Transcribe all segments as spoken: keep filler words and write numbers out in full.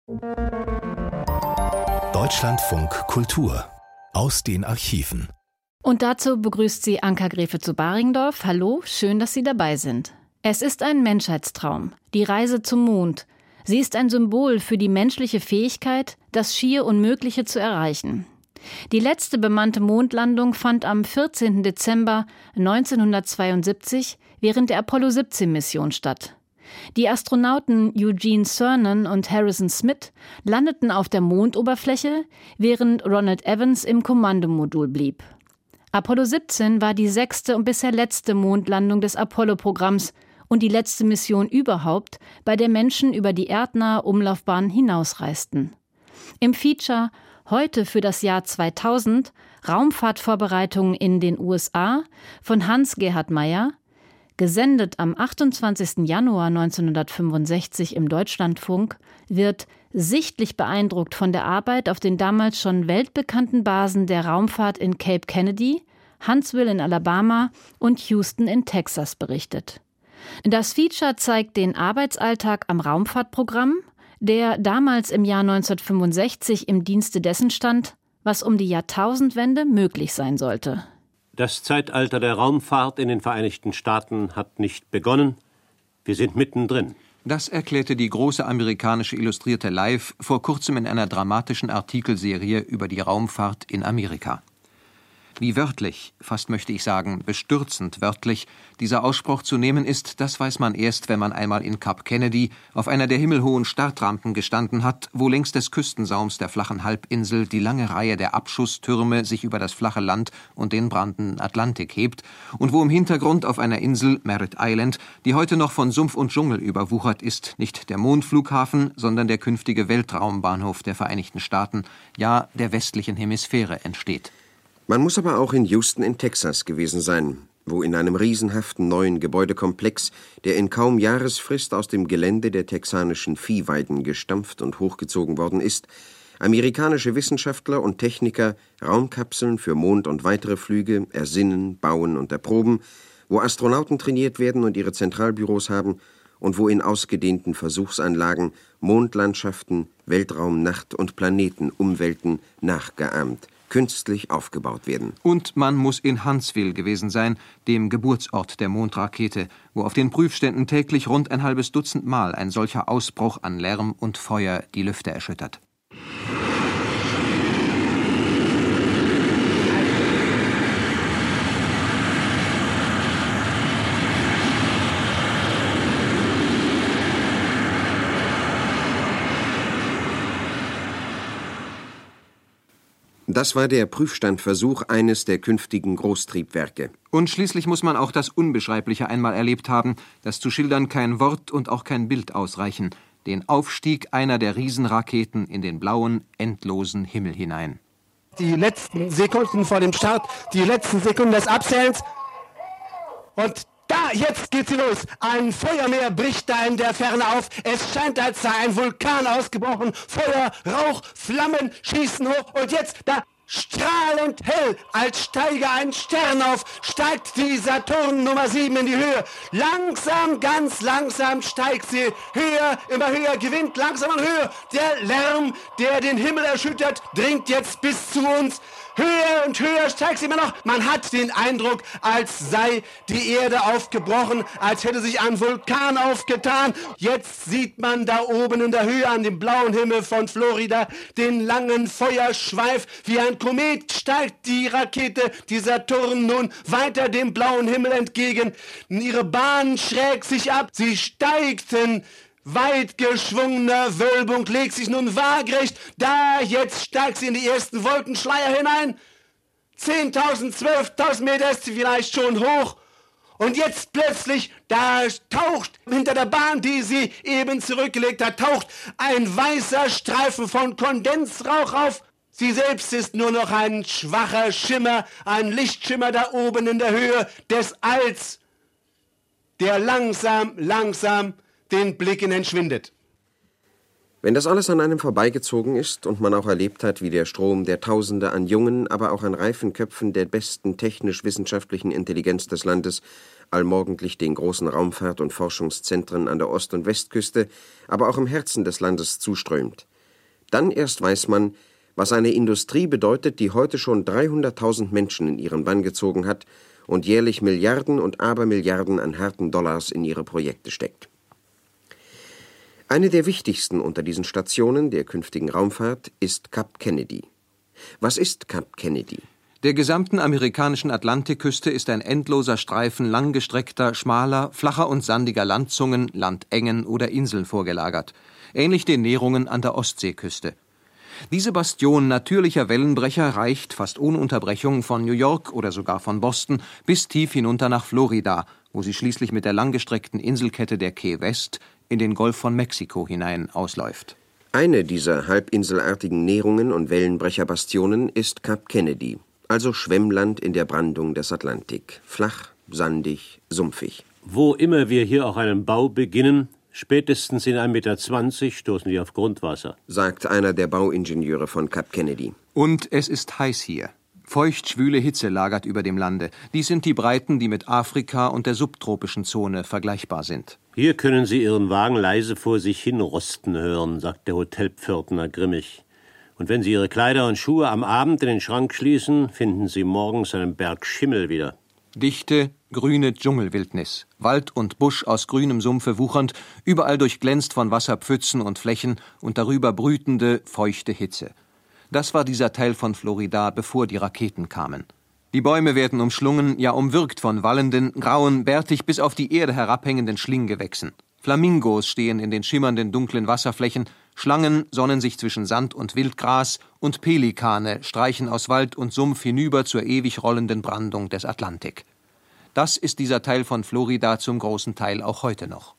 Deutschlandfunk Kultur aus den Archiven. Und dazu begrüßt sie Anka Gräfe zu Baringdorf. Hallo, schön, dass Sie dabei sind. Es ist ein Menschheitstraum, die Reise zum Mond. Sie ist ein Symbol für die menschliche Fähigkeit, das schier Unmögliche zu erreichen. Die letzte bemannte Mondlandung fand am vierzehnten Dezember neunzehnhundertzweiundsiebzig während der Apollo siebzehn Mission statt. Die Astronauten Eugene Cernan und Harrison Smith landeten auf der Mondoberfläche, während Ronald Evans im Kommandomodul blieb. Apollo siebzehn war die sechste und bisher letzte Mondlandung des Apollo-Programms und die letzte Mission überhaupt, bei der Menschen über die erdnahe Umlaufbahn hinausreisten. Im Feature Heute für das Jahr zweitausend, Raumfahrtvorbereitungen in den U S A von Hans-Gerhard Meyer, gesendet am achtundzwanzigsten Januar neunzehnhundertfünfundsechzig im Deutschlandfunk, wird sichtlich beeindruckt von der Arbeit auf den damals schon weltbekannten Basen der Raumfahrt in Cape Kennedy, Huntsville in Alabama und Houston in Texas berichtet. Das Feature zeigt den Arbeitsalltag am Raumfahrtprogramm, der damals im Jahr neunzehnhundertfünfundsechzig im Dienste dessen stand, was um die Jahrtausendwende möglich sein sollte. Das Zeitalter der Raumfahrt in den Vereinigten Staaten hat nicht begonnen. Wir sind mittendrin. Das erklärte die große amerikanische Illustrierte Live vor kurzem in einer dramatischen Artikelserie über die Raumfahrt in Amerika. Wie wörtlich, fast möchte ich sagen bestürzend wörtlich, dieser Ausspruch zu nehmen ist, das weiß man erst, wenn man einmal in Kap Kennedy auf einer der himmelhohen Startrampen gestanden hat, wo längs des Küstensaums der flachen Halbinsel die lange Reihe der Abschusstürme sich über das flache Land und den brandenden Atlantik hebt und wo im Hintergrund auf einer Insel, Merritt Island, die heute noch von Sumpf und Dschungel überwuchert ist, nicht der Mondflughafen, sondern der künftige Weltraumbahnhof der Vereinigten Staaten, ja der westlichen Hemisphäre entsteht. Man muss aber auch in Houston in Texas gewesen sein, wo in einem riesenhaften neuen Gebäudekomplex, der in kaum Jahresfrist aus dem Gelände der texanischen Viehweiden gestampft und hochgezogen worden ist, amerikanische Wissenschaftler und Techniker Raumkapseln für Mond und weitere Flüge ersinnen, bauen und erproben, wo Astronauten trainiert werden und ihre Zentralbüros haben und wo in ausgedehnten Versuchsanlagen Mondlandschaften, Weltraumnacht und Planetenumwelten nachgeahmt, künstlich aufgebaut werden. Und man muss in Huntsville gewesen sein, dem Geburtsort der Mondrakete, wo auf den Prüfständen täglich rund ein halbes Dutzend Mal ein solcher Ausbruch an Lärm und Feuer die Lüfte erschüttert. Das war der Prüfstandversuch eines der künftigen Großtriebwerke. Und schließlich muss man auch das Unbeschreibliche einmal erlebt haben, das zu schildern kein Wort und auch kein Bild ausreichen. Den Aufstieg einer der Riesenraketen in den blauen, endlosen Himmel hinein. Die letzten Sekunden vor dem Start, die letzten Sekunden des Abzählens. Und da, jetzt geht sie los. Ein Feuermeer bricht da in der Ferne auf. Es scheint, als sei ein Vulkan ausgebrochen. Feuer, Rauch, Flammen schießen hoch. Und jetzt, da, strahlend hell, als steige ein Stern auf, steigt die Saturn Nummer sieben in die Höhe. Langsam, ganz langsam steigt sie. Höher, immer höher, gewinnt langsam an Höhe. Der Lärm, der den Himmel erschüttert, dringt jetzt bis zu uns. Höher und höher steigt sie immer noch. Man hat den Eindruck, als sei die Erde aufgebrochen, als hätte sich ein Vulkan aufgetan. Jetzt sieht man da oben in der Höhe an dem blauen Himmel von Florida den langen Feuerschweif. Wie ein Komet steigt die Rakete, die Saturn, nun weiter dem blauen Himmel entgegen. Ihre Bahn schrägt sich ab. Sie steigt in weit geschwungener Wölbung, legt sich nun waagerecht. Da, jetzt steigt sie in die ersten Wolkenschleier hinein. zehntausend, zwölftausend Meter ist sie vielleicht schon hoch. Und jetzt plötzlich, da taucht hinter der Bahn, die sie eben zurückgelegt hat, taucht ein weißer Streifen von Kondensrauch auf. Sie selbst ist nur noch ein schwacher Schimmer, ein Lichtschimmer da oben in der Höhe des Alls, der langsam, langsam den Blicken entschwindet. Wenn das alles an einem vorbeigezogen ist und man auch erlebt hat, wie der Strom der Tausende an jungen, aber auch an reifen Köpfen der besten technisch-wissenschaftlichen Intelligenz des Landes allmorgendlich den großen Raumfahrt- und Forschungszentren an der Ost- und Westküste, aber auch im Herzen des Landes zuströmt, Dann erst weiß man, was eine Industrie bedeutet, die heute schon dreihunderttausend Menschen in ihren Bann gezogen hat und jährlich Milliarden und Abermilliarden an harten Dollars in ihre Projekte steckt. Eine der wichtigsten unter diesen Stationen der künftigen Raumfahrt ist Kap Kennedy. Was ist Kap Kennedy? Der gesamten amerikanischen Atlantikküste ist ein endloser Streifen langgestreckter, schmaler, flacher und sandiger Landzungen, Landengen oder Inseln vorgelagert, ähnlich den Näherungen an der Ostseeküste. Diese Bastion natürlicher Wellenbrecher reicht fast ohne Unterbrechung von New York oder sogar von Boston bis tief hinunter nach Florida, wo sie schließlich mit der langgestreckten Inselkette der Key West in den Golf von Mexiko hinein ausläuft. Eine dieser halbinselartigen Näherungen und Wellenbrecherbastionen ist Kap Kennedy, also Schwemmland in der Brandung des Atlantik. Flach, sandig, sumpfig. Wo immer wir hier auch einen Bau beginnen, spätestens in ein Meter zwanzig stoßen wir auf Grundwasser, sagt einer der Bauingenieure von Kap Kennedy. Und es ist heiß hier. Feuchtschwüle Hitze lagert über dem Lande. Dies sind die Breiten, die mit Afrika und der subtropischen Zone vergleichbar sind. Hier können Sie Ihren Wagen leise vor sich hin rosten hören, sagt der Hotelpförtner grimmig. Und wenn Sie Ihre Kleider und Schuhe am Abend in den Schrank schließen, finden Sie morgens einen Berg Schimmel wieder. Dichte, grüne Dschungelwildnis. Wald und Busch aus grünem Sumpfe wuchernd, überall durchglänzt von Wasserpfützen und Flächen und darüber brütende, feuchte Hitze. Das war dieser Teil von Florida, bevor die Raketen kamen. Die Bäume werden umschlungen, ja umwirkt von wallenden, grauen, bärtig bis auf die Erde herabhängenden Schlinggewächsen. Flamingos stehen in den schimmernden, dunklen Wasserflächen, Schlangen sonnen sich zwischen Sand und Wildgras und Pelikane streichen aus Wald und Sumpf hinüber zur ewig rollenden Brandung des Atlantik. Das ist dieser Teil von Florida zum großen Teil auch heute noch.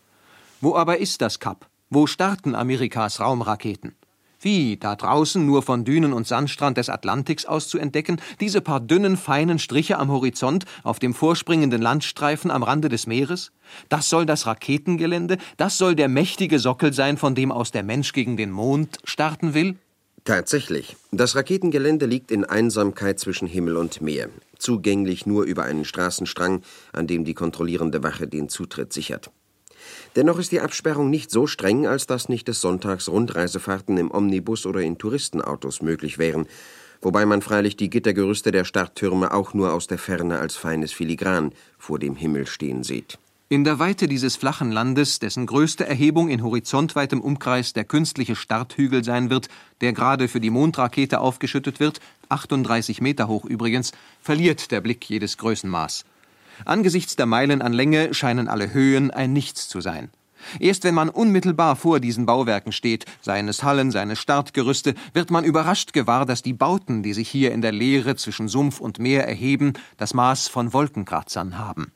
Wo aber ist das Kap? Wo starten Amerikas Raumraketen? Wie, da draußen nur von Dünen und Sandstrand des Atlantiks aus zu entdecken, diese paar dünnen, feinen Striche am Horizont, auf dem vorspringenden Landstreifen am Rande des Meeres? Das soll das Raketengelände, das soll der mächtige Sockel sein, von dem aus der Mensch gegen den Mond starten will? Tatsächlich. Das Raketengelände liegt in Einsamkeit zwischen Himmel und Meer, zugänglich nur über einen Straßenstrang, an dem die kontrollierende Wache den Zutritt sichert. Dennoch ist die Absperrung nicht so streng, als dass nicht des Sonntags Rundreisefahrten im Omnibus oder in Touristenautos möglich wären, wobei man freilich die Gittergerüste der Starttürme auch nur aus der Ferne als feines Filigran vor dem Himmel stehen sieht. In der Weite dieses flachen Landes, dessen größte Erhebung in horizontweitem Umkreis der künstliche Starthügel sein wird, der gerade für die Mondrakete aufgeschüttet wird, achtunddreißig Meter hoch übrigens, verliert der Blick jedes Größenmaß. Angesichts der Meilen an Länge scheinen alle Höhen ein Nichts zu sein. Erst wenn man unmittelbar vor diesen Bauwerken steht, seien es Hallen, seien es Startgerüste, wird man überrascht gewahr, dass die Bauten, die sich hier in der Leere zwischen Sumpf und Meer erheben, das Maß von Wolkenkratzern haben.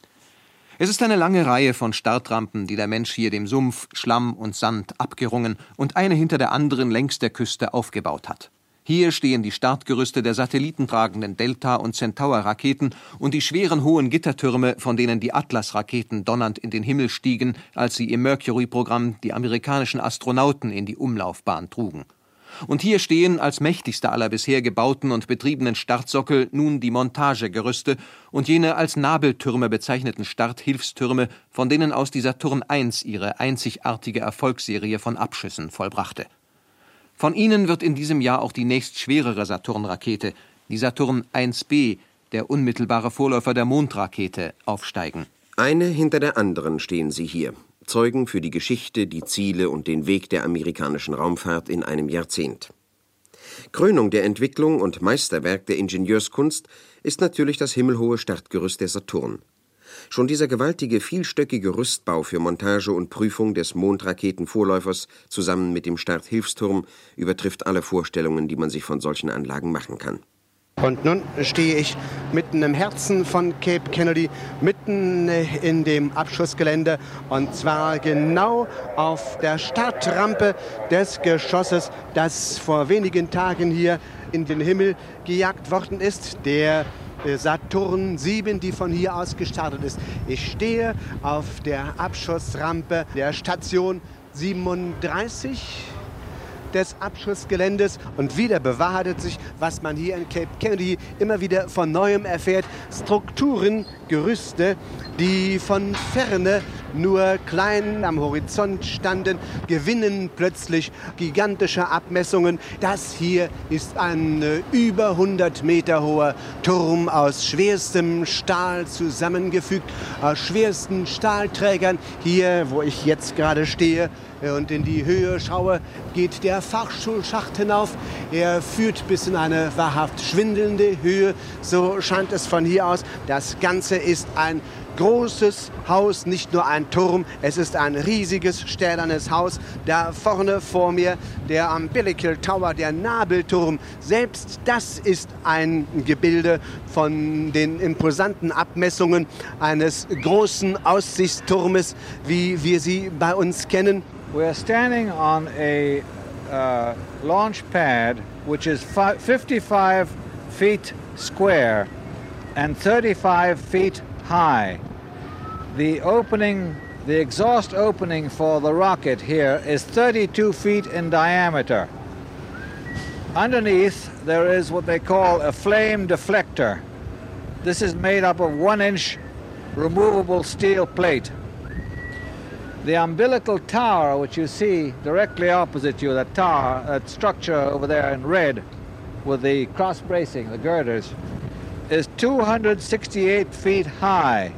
Es ist eine lange Reihe von Startrampen, die der Mensch hier dem Sumpf, Schlamm und Sand abgerungen und eine hinter der anderen längs der Küste aufgebaut hat. Hier stehen die Startgerüste der satellitentragenden Delta- und Centaur-Raketen und die schweren hohen Gittertürme, von denen die Atlas-Raketen donnernd in den Himmel stiegen, als sie im Mercury-Programm die amerikanischen Astronauten in die Umlaufbahn trugen. Und hier stehen als mächtigste aller bisher gebauten und betriebenen Startsockel nun die Montagegerüste und jene als Nabeltürme bezeichneten Starthilfstürme, von denen aus die Saturn eins ihre einzigartige Erfolgsserie von Abschüssen vollbrachte. Von ihnen wird in diesem Jahr auch die nächstschwerere Saturn-Rakete, die Saturn eins B, der unmittelbare Vorläufer der Mondrakete, aufsteigen. Eine hinter der anderen stehen sie hier, Zeugen für die Geschichte, die Ziele und den Weg der amerikanischen Raumfahrt in einem Jahrzehnt. Krönung der Entwicklung und Meisterwerk der Ingenieurskunst ist natürlich das himmelhohe Startgerüst der Saturn. Schon dieser gewaltige, vielstöckige Rüstbau für Montage und Prüfung des Mondraketenvorläufers zusammen mit dem Starthilfsturm übertrifft alle Vorstellungen, die man sich von solchen Anlagen machen kann. Und nun stehe ich mitten im Herzen von Cape Kennedy, mitten in dem Abschussgelände, und zwar genau auf der Startrampe des Geschosses, das vor wenigen Tagen hier in den Himmel gejagt worden ist, der Saturn sieben, die von hier aus gestartet ist. Ich stehe auf der Abschussrampe der Station siebenunddreißig des Abschussgeländes und wieder bewahrheitet sich, was man hier in Cape Kennedy immer wieder von Neuem erfährt. Strukturen, Gerüste, die von Ferne nur klein am Horizont standen, gewinnen plötzlich gigantische Abmessungen. Das hier ist ein äh, über hundert Meter hoher Turm aus schwerstem Stahl zusammengefügt, aus schwersten Stahlträgern. Hier, wo ich jetzt gerade stehe und in die Höhe schaue, geht der Fahrstuhlschacht hinauf. Er führt bis in eine wahrhaft schwindelnde Höhe. So scheint es von hier aus. Das Ganze ist ein großes Haus, nicht nur ein Turm, es ist ein riesiges stählernes Haus. Da vorne vor mir der Umbilical Tower, der Nabelturm, selbst das ist ein Gebilde von den imposanten Abmessungen eines großen Aussichtsturmes, wie wir sie bei uns kennen. We are standing on a uh, launch pad which is fifty-five feet square and thirty-five feet high. The opening, the exhaust opening for the rocket here is thirty-two feet in diameter. Underneath there is what they call a flame deflector. This is made up of one inch removable steel plate. The umbilical tower, which you see directly opposite you, that tower, that structure over there in red with the cross bracing, the girders, is two hundred sixty-eight feet high,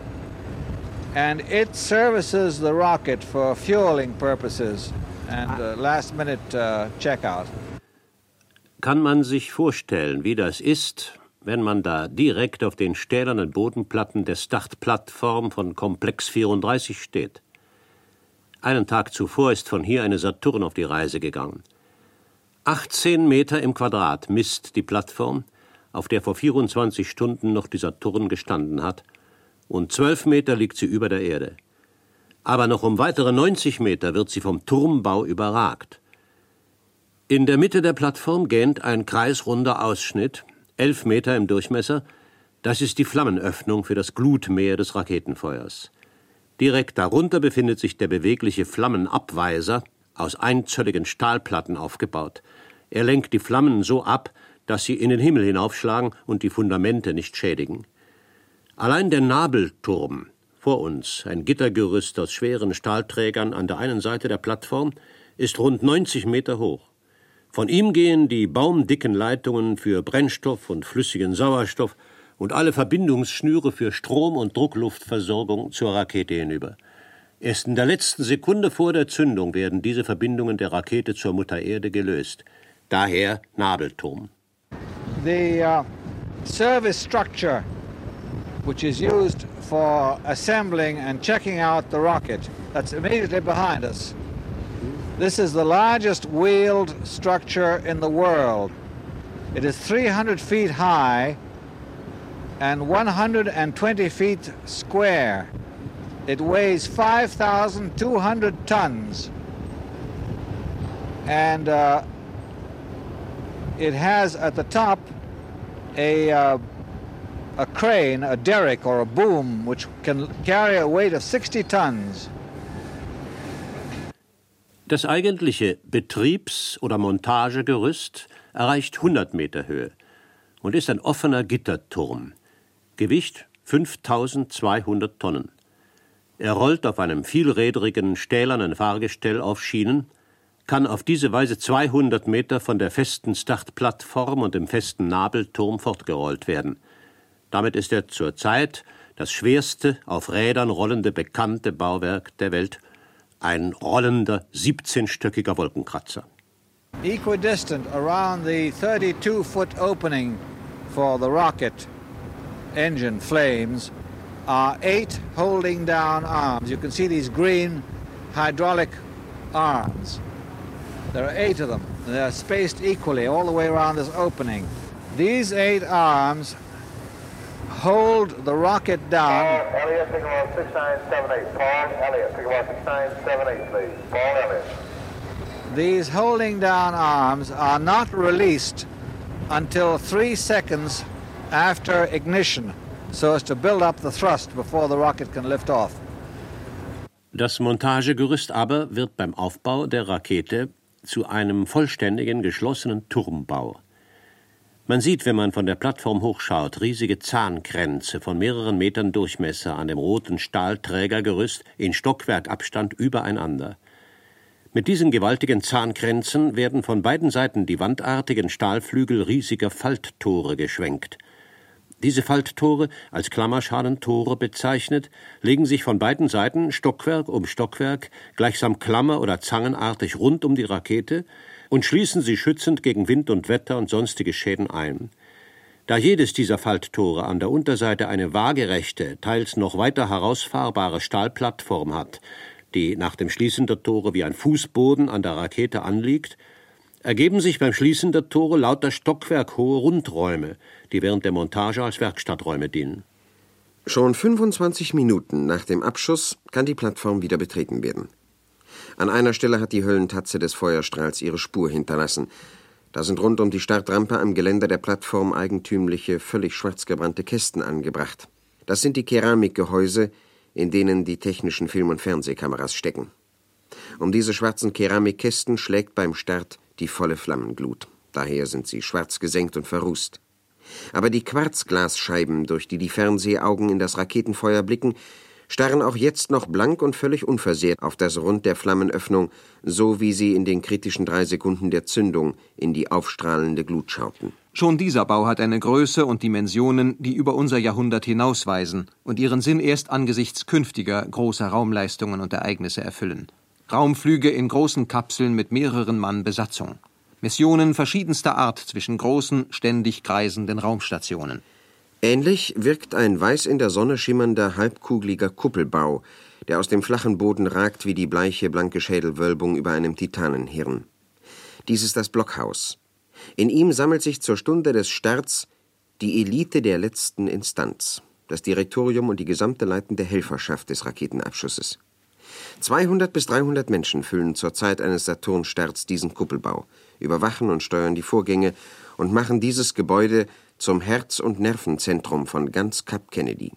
and it services the rocket for fueling purposes and uh, last minute uh, checkout. Kann man sich vorstellen, wie das ist, wenn man da direkt auf den stählernen Bodenplatten der Startplattform von Komplex vierunddreißig steht? Einen Tag zuvor ist von hier eine Saturn auf die Reise gegangen. achtzehn Meter im Quadrat misst die Plattform, auf der vor vierundzwanzig Stunden noch die Saturn gestanden hat, und zwölf Meter liegt sie über der Erde. Aber noch um weitere neunzig Meter wird sie vom Turmbau überragt. In der Mitte der Plattform gähnt ein kreisrunder Ausschnitt, elf Meter im Durchmesser. Das ist die Flammenöffnung für das Glutmeer des Raketenfeuers. Direkt darunter befindet sich der bewegliche Flammenabweiser, aus einzölligen Stahlplatten aufgebaut. Er lenkt die Flammen so ab, dass sie in den Himmel hinaufschlagen und die Fundamente nicht schädigen. Allein der Nabelturm, vor uns ein Gittergerüst aus schweren Stahlträgern an der einen Seite der Plattform, ist rund neunzig Meter hoch. Von ihm gehen die baumdicken Leitungen für Brennstoff und flüssigen Sauerstoff und alle Verbindungsschnüre für Strom- und Druckluftversorgung zur Rakete hinüber. Erst in der letzten Sekunde vor der Zündung werden diese Verbindungen der Rakete zur Mutter Erde gelöst. Daher Nabelturm. The uh, service structure, which is used for assembling and checking out the rocket, that's immediately behind us. This is the largest wheeled structure in the world. It is three hundred feet high and one hundred twenty feet square. It weighs five thousand two hundred tons. And uh, it has at the top a, uh, a crane, a derrick or a boom, which can carry a weight of sixty tons. Das eigentliche Betriebs- oder Montagegerüst erreicht hundert Meter Höhe und ist ein offener Gitterturm. Gewicht fünftausendzweihundert Tonnen. Er rollt auf einem vielrädrigen stählernen Fahrgestell auf Schienen, kann auf diese Weise zweihundert Meter von der festen Startplattform und dem festen Nabelturm fortgerollt werden. Damit ist er zurzeit das schwerste, auf Rädern rollende bekannte Bauwerk der Welt, ein rollender, siebzehnstöckiger Wolkenkratzer. Equidistant around the thirty-two foot opening for the rocket engine flames are eight holding down arms. You can see these green hydraulic arms. There are eight of them. They are spaced equally all the way around this opening. These eight arms hold the rocket down. Paul Elliott, signal six nine seven eight. Paul Elliott, signal six nine seven eight, please. Paul Elliott. These holding down arms are not released until three seconds after ignition, so as to build up the thrust before the rocket can lift off. Das Montagegerüst aber wird beim Aufbau der Rakete zu einem vollständigen, geschlossenen Turmbau. Man sieht, wenn man von der Plattform hochschaut, riesige Zahnkränze von mehreren Metern Durchmesser an dem roten Stahlträgergerüst in Stockwerkabstand übereinander. Mit diesen gewaltigen Zahnkränzen werden von beiden Seiten die wandartigen Stahlflügel riesiger Falttore geschwenkt. Diese Falttore, als Klammerschalenentore bezeichnet, legen sich von beiden Seiten Stockwerk um Stockwerk gleichsam klammer- oder zangenartig rund um die Rakete und schließen sie schützend gegen Wind und Wetter und sonstige Schäden ein. Da jedes dieser Falttore an der Unterseite eine waagerechte, teils noch weiter herausfahrbare Stahlplattform hat, die nach dem Schließen der Tore wie ein Fußboden an der Rakete anliegt, ergeben sich beim Schließen der Tore lauter stockwerkhohe Rundräume, die während der Montage als Werkstatträume dienen. Schon fünfundzwanzig Minuten nach dem Abschuss kann die Plattform wieder betreten werden. An einer Stelle hat die Höllentatze des Feuerstrahls ihre Spur hinterlassen. Da sind rund um die Startrampe am Geländer der Plattform eigentümliche, völlig schwarz gebrannte Kästen angebracht. Das sind die Keramikgehäuse, in denen die technischen Film- und Fernsehkameras stecken. Um diese schwarzen Keramikkästen schlägt beim Start die volle Flammenglut. Daher sind sie schwarz gesenkt und verrußt. Aber die Quarzglasscheiben, durch die die Fernsehaugen in das Raketenfeuer blicken, starren auch jetzt noch blank und völlig unversehrt auf das Rund der Flammenöffnung, so wie sie in den kritischen drei Sekunden der Zündung in die aufstrahlende Glut schauten. Schon dieser Bau hat eine Größe und Dimensionen, die über unser Jahrhundert hinausweisen und ihren Sinn erst angesichts künftiger großer Raumleistungen und Ereignisse erfüllen. Raumflüge in großen Kapseln mit mehreren Mann Besatzung. Missionen verschiedenster Art zwischen großen, ständig kreisenden Raumstationen. Ähnlich wirkt ein weiß in der Sonne schimmernder, halbkugeliger Kuppelbau, der aus dem flachen Boden ragt wie die bleiche, blanke Schädelwölbung über einem Titanenhirn. Dies ist das Blockhaus. In ihm sammelt sich zur Stunde des Starts die Elite der letzten Instanz, das Direktorium und die gesamte leitende Helferschaft des Raketenabschusses. zweihundert bis dreihundert Menschen füllen zur Zeit eines Saturn-Starts diesen Kuppelbau, überwachen und steuern die Vorgänge und machen dieses Gebäude zum Herz- und Nervenzentrum von ganz Kap Kennedy.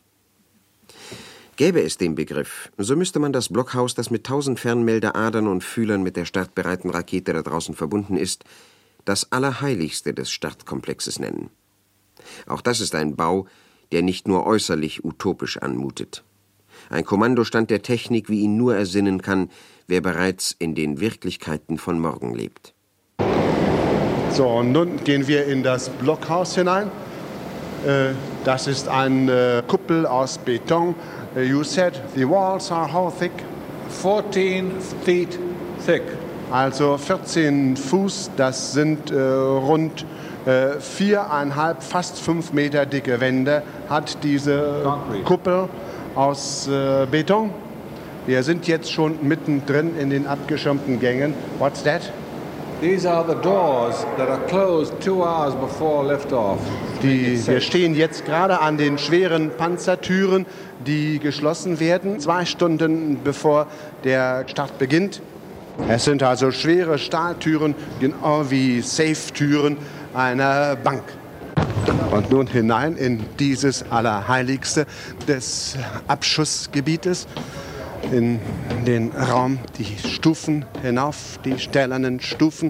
Gäbe es den Begriff, so müsste man das Blockhaus, das mit tausend Fernmeldeadern und Fühlern mit der startbereiten Rakete da draußen verbunden ist, das Allerheiligste des Startkomplexes nennen. Auch das ist ein Bau, der nicht nur äußerlich utopisch anmutet. Ein Kommandostand der Technik, wie ihn nur ersinnen kann, wer bereits in den Wirklichkeiten von morgen lebt. So, und nun gehen wir in das Blockhaus hinein. Das ist eine Kuppel aus Beton. You said the walls are how thick? fourteen feet thick. Also vierzehn Fuß, das sind äh, rund äh, viereinhalb, fast fünf Meter dicke Wände, hat diese Concrete. Kuppel aus äh, Beton. Wir sind jetzt schon mittendrin in den abgeschirmten Gängen. What's that? These are the doors that are closed two hours before liftoff. Die, wir stehen jetzt gerade an den schweren Panzertüren, die geschlossen werden, zwei Stunden bevor der Start beginnt. Es sind also schwere Stahltüren, genau wie Safe-Türen einer Bank. Und nun hinein in dieses Allerheiligste des Abschussgebietes, in den Raum, die Stufen hinauf, die stählernen Stufen.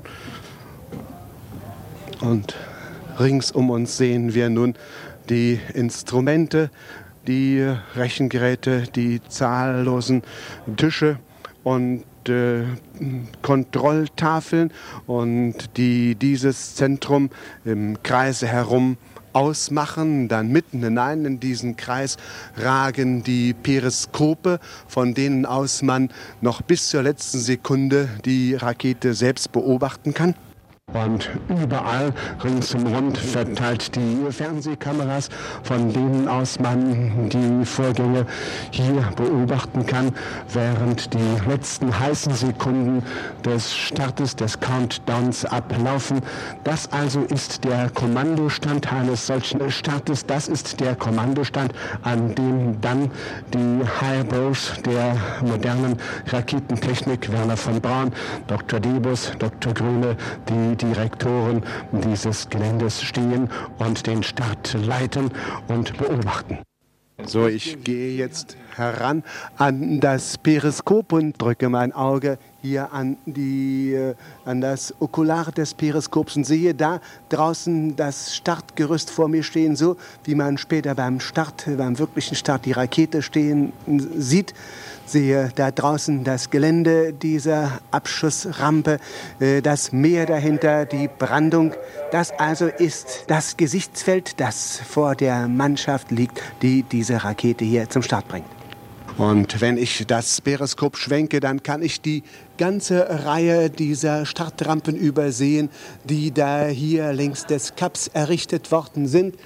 Und rings um uns sehen wir nun die Instrumente, die Rechengeräte, die zahllosen Tische und äh, Kontrolltafeln, und die dieses Zentrum im Kreise herum ausmachen. Dann mitten hinein in diesen Kreis ragen die Periskope, von denen aus man noch bis zur letzten Sekunde die Rakete selbst beobachten kann. Und überall ringsumrund verteilt die Fernsehkameras, von denen aus man die Vorgänge hier beobachten kann, während die letzten heißen Sekunden des Startes, des Countdowns ablaufen. Das also ist der Kommandostand eines solchen Startes. Das ist der Kommandostand, an dem dann die High-Bros der modernen Raketentechnik, Werner von Braun, Doktor Debus, Doktor Grüne, die Direktoren dieses Geländes stehen und den Start leiten und beobachten. So, ich gehe jetzt heran an das Periskop und drücke mein Auge hier an, die, an das Okular des Periskops und sehe da draußen das Startgerüst vor mir stehen, so wie man später beim Start, beim wirklichen Start die Rakete stehen sieht. Sehe da draußen das Gelände dieser Abschussrampe, das Meer dahinter, die Brandung. Das also ist das Gesichtsfeld, das vor der Mannschaft liegt, die diese Rakete hier zum Start bringt. Und wenn ich das Periskop schwenke, dann kann ich die ganze Reihe dieser Startrampen übersehen, die da hier längs des Kaps errichtet worden sind.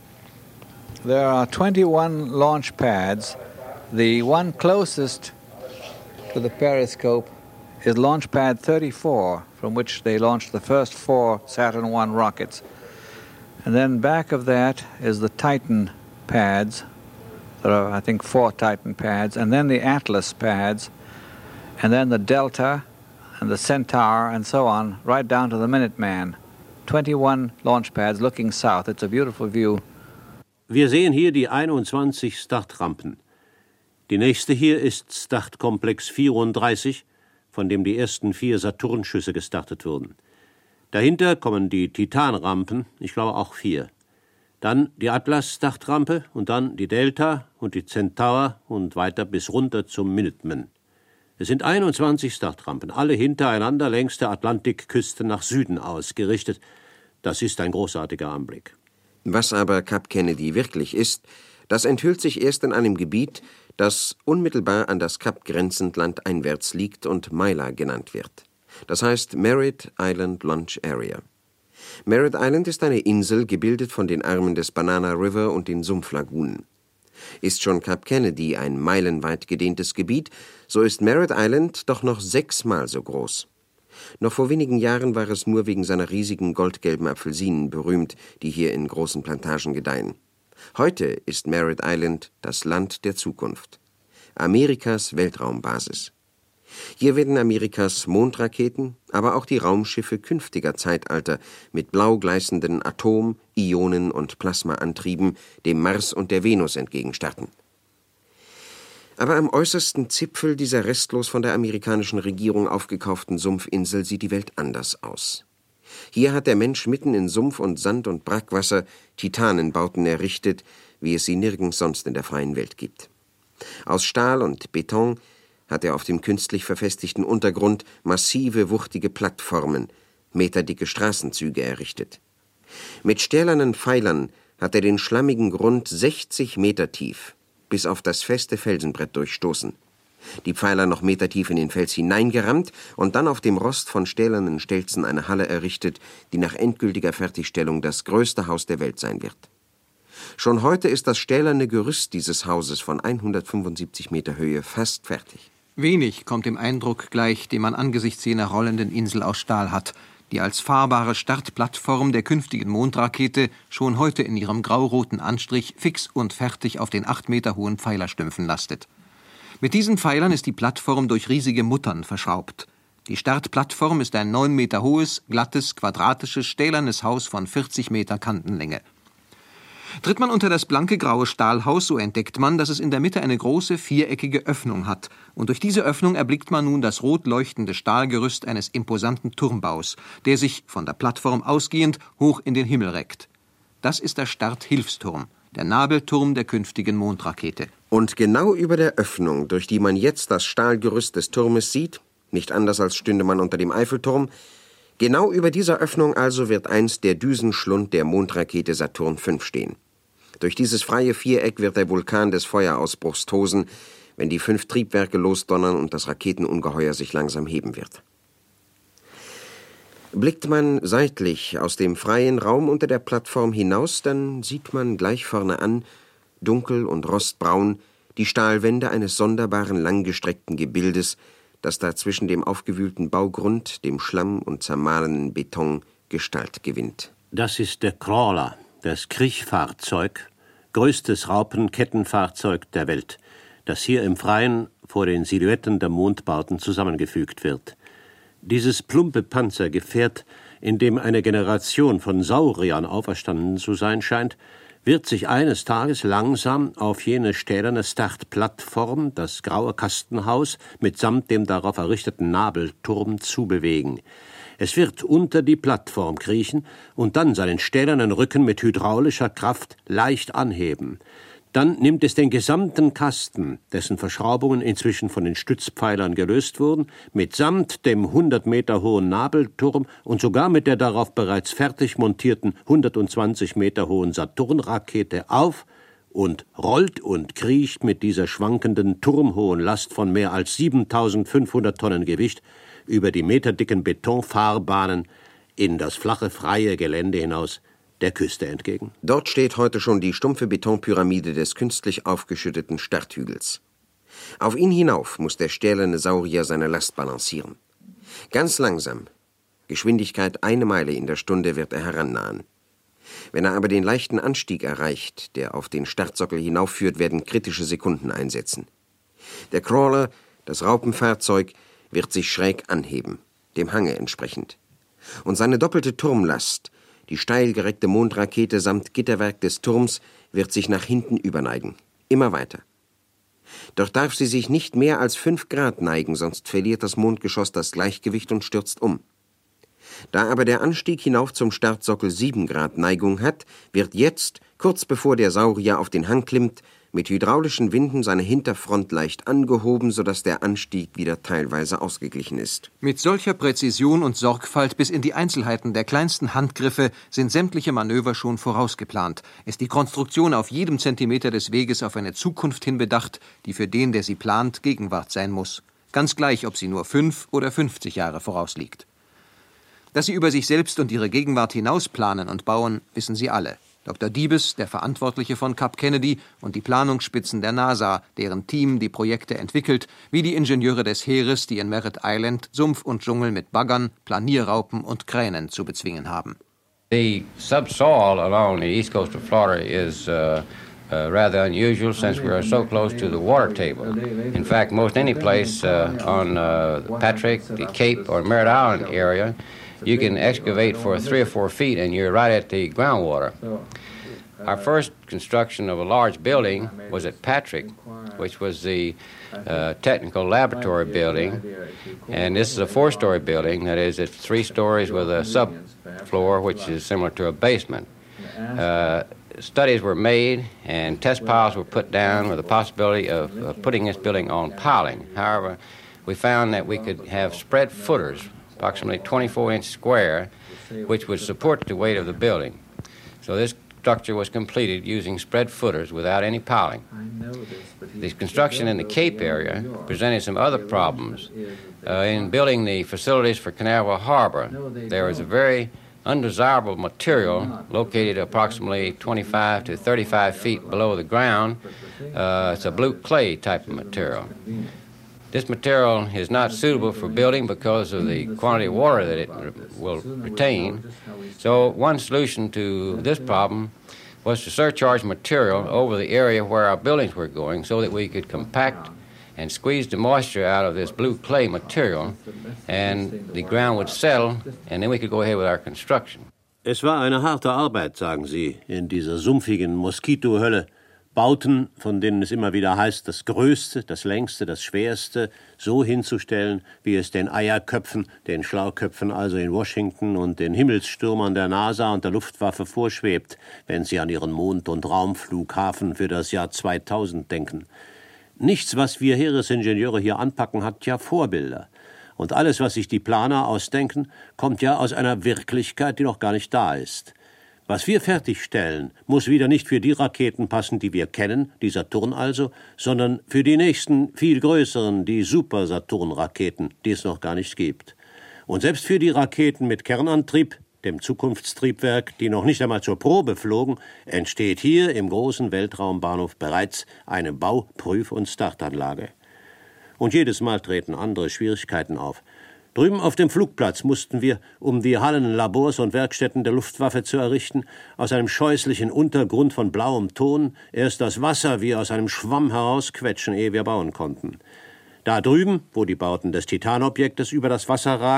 There are twenty-one launch pads. The one closest to the periscope is launch pad thirty-four, from which they launched the first four Saturn one rockets. And then back of that is the Titan pads. There are, I think, four Titan pads, and then the Atlas pads, and then the Delta and the Centaur and so on, right down to the Minuteman. twenty-one launch pads looking south. It's a beautiful view. Wir sehen hier die einundzwanzig Startrampen. Die nächste hier ist Startkomplex vierunddreißig, von dem die ersten vier Saturnschüsse gestartet wurden. Dahinter kommen die Titanrampen, ich glaube auch vier. Dann die Atlas-Startrampe und dann die Delta und die Centaur und weiter bis runter zum Minuteman. Es sind einundzwanzig Startrampen, alle hintereinander längs der Atlantikküste nach Süden ausgerichtet. Das ist ein großartiger Anblick. Was aber Kap Kennedy wirklich ist, das enthüllt sich erst in einem Gebiet, das unmittelbar an das Kap grenzend landeinwärts liegt und Myla genannt wird. Das heißt Merritt Island Launch Area. Merritt Island ist eine Insel, gebildet von den Armen des Banana River und den Sumpflagunen. Ist schon Kap Kennedy ein meilenweit gedehntes Gebiet, so ist Merritt Island doch noch sechsmal so groß. Noch vor wenigen Jahren war es nur wegen seiner riesigen goldgelben Apfelsinen berühmt, die hier in großen Plantagen gedeihen. Heute ist Merritt Island das Land der Zukunft. Amerikas Weltraumbasis. Hier werden Amerikas Mondraketen, aber auch die Raumschiffe künftiger Zeitalter mit blau gleißenden Atom-, Ionen- und Plasmaantrieben dem Mars und der Venus entgegenstarten. Aber am äußersten Zipfel dieser restlos von der amerikanischen Regierung aufgekauften Sumpfinsel sieht die Welt anders aus. Hier hat der Mensch mitten in Sumpf und Sand und Brackwasser Titanenbauten errichtet, wie es sie nirgends sonst in der freien Welt gibt. Aus Stahl und Beton hat er auf dem künstlich verfestigten Untergrund massive, wuchtige Plattformen, meterdicke Straßenzüge errichtet. Mit stählernen Pfeilern hat er den schlammigen Grund sechzig Meter tief bis auf das feste Felsenbrett durchstoßen. Die Pfeiler noch metertief in den Fels hineingerammt und dann auf dem Rost von stählernen Stelzen eine Halle errichtet, die nach endgültiger Fertigstellung das größte Haus der Welt sein wird. Schon heute ist das stählerne Gerüst dieses Hauses von hundertfünfundsiebzig Meter Höhe fast fertig. Wenig kommt dem Eindruck gleich, den man angesichts jener rollenden Insel aus Stahl hat, die als fahrbare Startplattform der künftigen Mondrakete schon heute in ihrem grauroten Anstrich fix und fertig auf den acht Meter hohen Pfeilerstümpfen lastet. Mit diesen Pfeilern ist die Plattform durch riesige Muttern verschraubt. Die Startplattform ist ein neun Meter hohes, glattes, quadratisches, stählernes Haus von vierzig Meter Kantenlänge. Tritt man unter das blanke graue Stahlhaus, so entdeckt man, dass es in der Mitte eine große viereckige Öffnung hat. Und durch diese Öffnung erblickt man nun das rot leuchtende Stahlgerüst eines imposanten Turmbaus, der sich, von der Plattform ausgehend, hoch in den Himmel reckt. Das ist der Starthilfsturm, der Nabelturm der künftigen Mondrakete. Und genau über der Öffnung, durch die man jetzt das Stahlgerüst des Turmes sieht, nicht anders als stünde man unter dem Eiffelturm, genau über dieser Öffnung also wird einst der Düsenschlund der Mondrakete Saturn fünf stehen. Durch dieses freie Viereck wird der Vulkan des Feuerausbruchs tosen, wenn die fünf Triebwerke losdonnern und das Raketenungeheuer sich langsam heben wird. Blickt man seitlich aus dem freien Raum unter der Plattform hinaus, dann sieht man gleich vorne an, dunkel und rostbraun, die Stahlwände eines sonderbaren langgestreckten Gebildes, das da zwischen dem aufgewühlten Baugrund, dem Schlamm und zermahlenen Beton Gestalt gewinnt. Das ist der Crawler, das Kriechfahrzeug, größtes Raupenkettenfahrzeug der Welt, das hier im Freien vor den Silhouetten der Mondbauten zusammengefügt wird. Dieses plumpe Panzergefährt, in dem eine Generation von Sauriern auferstanden zu sein scheint, wird sich eines Tages langsam auf jene stählerne Startplattform, das graue Kastenhaus, mitsamt dem darauf errichteten Nabelturm zubewegen. Es wird unter die Plattform kriechen und dann seinen stählernen Rücken mit hydraulischer Kraft leicht anheben. Dann nimmt es den gesamten Kasten, dessen Verschraubungen inzwischen von den Stützpfeilern gelöst wurden, mitsamt dem hundert Meter hohen Nabelturm und sogar mit der darauf bereits fertig montierten hundertzwanzig Meter hohen Saturn-Rakete auf und rollt und kriecht mit dieser schwankenden, turmhohen Last von mehr als siebentausendfünfhundert Tonnen Gewicht über die meterdicken Betonfahrbahnen in das flache, freie Gelände hinaus der Küste entgegen. Dort steht heute schon die stumpfe Betonpyramide des künstlich aufgeschütteten Starthügels. Auf ihn hinauf muss der stählerne Saurier seine Last balancieren. Ganz langsam, Geschwindigkeit eine Meile in der Stunde, wird er herannahen. Wenn er aber den leichten Anstieg erreicht, der auf den Startsockel hinaufführt, werden kritische Sekunden einsetzen. Der Crawler, das Raupenfahrzeug, wird sich schräg anheben, dem Hange entsprechend. Und seine doppelte Turmlast, die steil gereckte Mondrakete samt Gitterwerk des Turms, wird sich nach hinten überneigen. Immer weiter. Doch darf sie sich nicht mehr als fünf Grad neigen, sonst verliert das Mondgeschoss das Gleichgewicht und stürzt um. Da aber der Anstieg hinauf zum Startsockel sieben Grad Neigung hat, wird jetzt, kurz bevor der Saurier auf den Hang klimmt, mit hydraulischen Winden seine Hinterfront leicht angehoben, sodass der Anstieg wieder teilweise ausgeglichen ist. Mit solcher Präzision und Sorgfalt bis in die Einzelheiten der kleinsten Handgriffe sind sämtliche Manöver schon vorausgeplant. Ist die Konstruktion auf jedem Zentimeter des Weges auf eine Zukunft hin bedacht, die für den, der sie plant, Gegenwart sein muss. Ganz gleich, ob sie nur fünf oder fünfzig Jahre vorausliegt. Dass sie über sich selbst und ihre Gegenwart hinaus planen und bauen, wissen sie alle. Doktor Diebes, der Verantwortliche von Cap Kennedy, und die Planungsspitzen der NASA, deren Team die Projekte entwickelt, wie die Ingenieure des Heeres, die in Merritt Island Sumpf und Dschungel mit Baggern, Planierraupen und Kränen zu bezwingen haben. The subsoil along the east coast of Florida is uh, uh, rather unusual since we are so close to the water table. In fact, most any place uh, on uh, Patrick, the Cape, or Merritt Island area, you can excavate for three or four feet and you're right at the groundwater. Our first construction of a large building was at Patrick, which was the uh, technical laboratory building. And this is a four-story building. That is, it's three stories with a subfloor, which is similar to a basement. Uh, studies were made and test piles were put down with the possibility of uh, putting this building on piling. However, we found that we could have spread footers, approximately twenty-four inch square, which would support the weight of the building. So this structure was completed using spread footers without any piling. The construction in the Cape area presented some other problems. Uh, in building the facilities for Canaveral Harbor, there was a very undesirable material located approximately twenty-five to thirty-five feet below the ground. Uh, it's a blue clay type of material. This material is not suitable for building because of the quantity of water that it will retain. So one solution to this problem was to surcharge material over the area where our buildings were going so that we could compact and squeeze the moisture out of this blue clay material and the ground would settle and then we could go ahead with our construction. Es war eine harte Arbeit, sagen Sie, in dieser sumpfigen Moskitohölle. Bauten, von denen es immer wieder heißt, das Größte, das Längste, das Schwerste, so hinzustellen, wie es den Eierköpfen, den Schlauköpfen also in Washington und den Himmelsstürmern der NASA und der Luftwaffe vorschwebt, wenn sie an ihren Mond- und Raumflughafen für das Jahr zweitausend denken. Nichts, was wir Heeresingenieure hier anpacken, hat ja Vorbilder. Und alles, was sich die Planer ausdenken, kommt ja aus einer Wirklichkeit, die noch gar nicht da ist. Was wir fertigstellen, muss wieder nicht für die Raketen passen, die wir kennen, die Saturn also, sondern für die nächsten, viel größeren, die Super-Saturn-Raketen, die es noch gar nicht gibt. Und selbst für die Raketen mit Kernantrieb, dem Zukunftstriebwerk, die noch nicht einmal zur Probe flogen, entsteht hier im großen Weltraumbahnhof bereits eine Bau-, Prüf- und Startanlage. Und jedes Mal treten andere Schwierigkeiten auf. Drüben auf dem Flugplatz mussten wir, um die Hallen, Labors und Werkstätten der Luftwaffe zu errichten, aus einem scheußlichen Untergrund von blauem Ton erst das Wasser wie aus einem Schwamm herausquetschen, ehe wir bauen konnten. Da drüben, wo die Bauten des Titanobjektes über das Wasser ragen,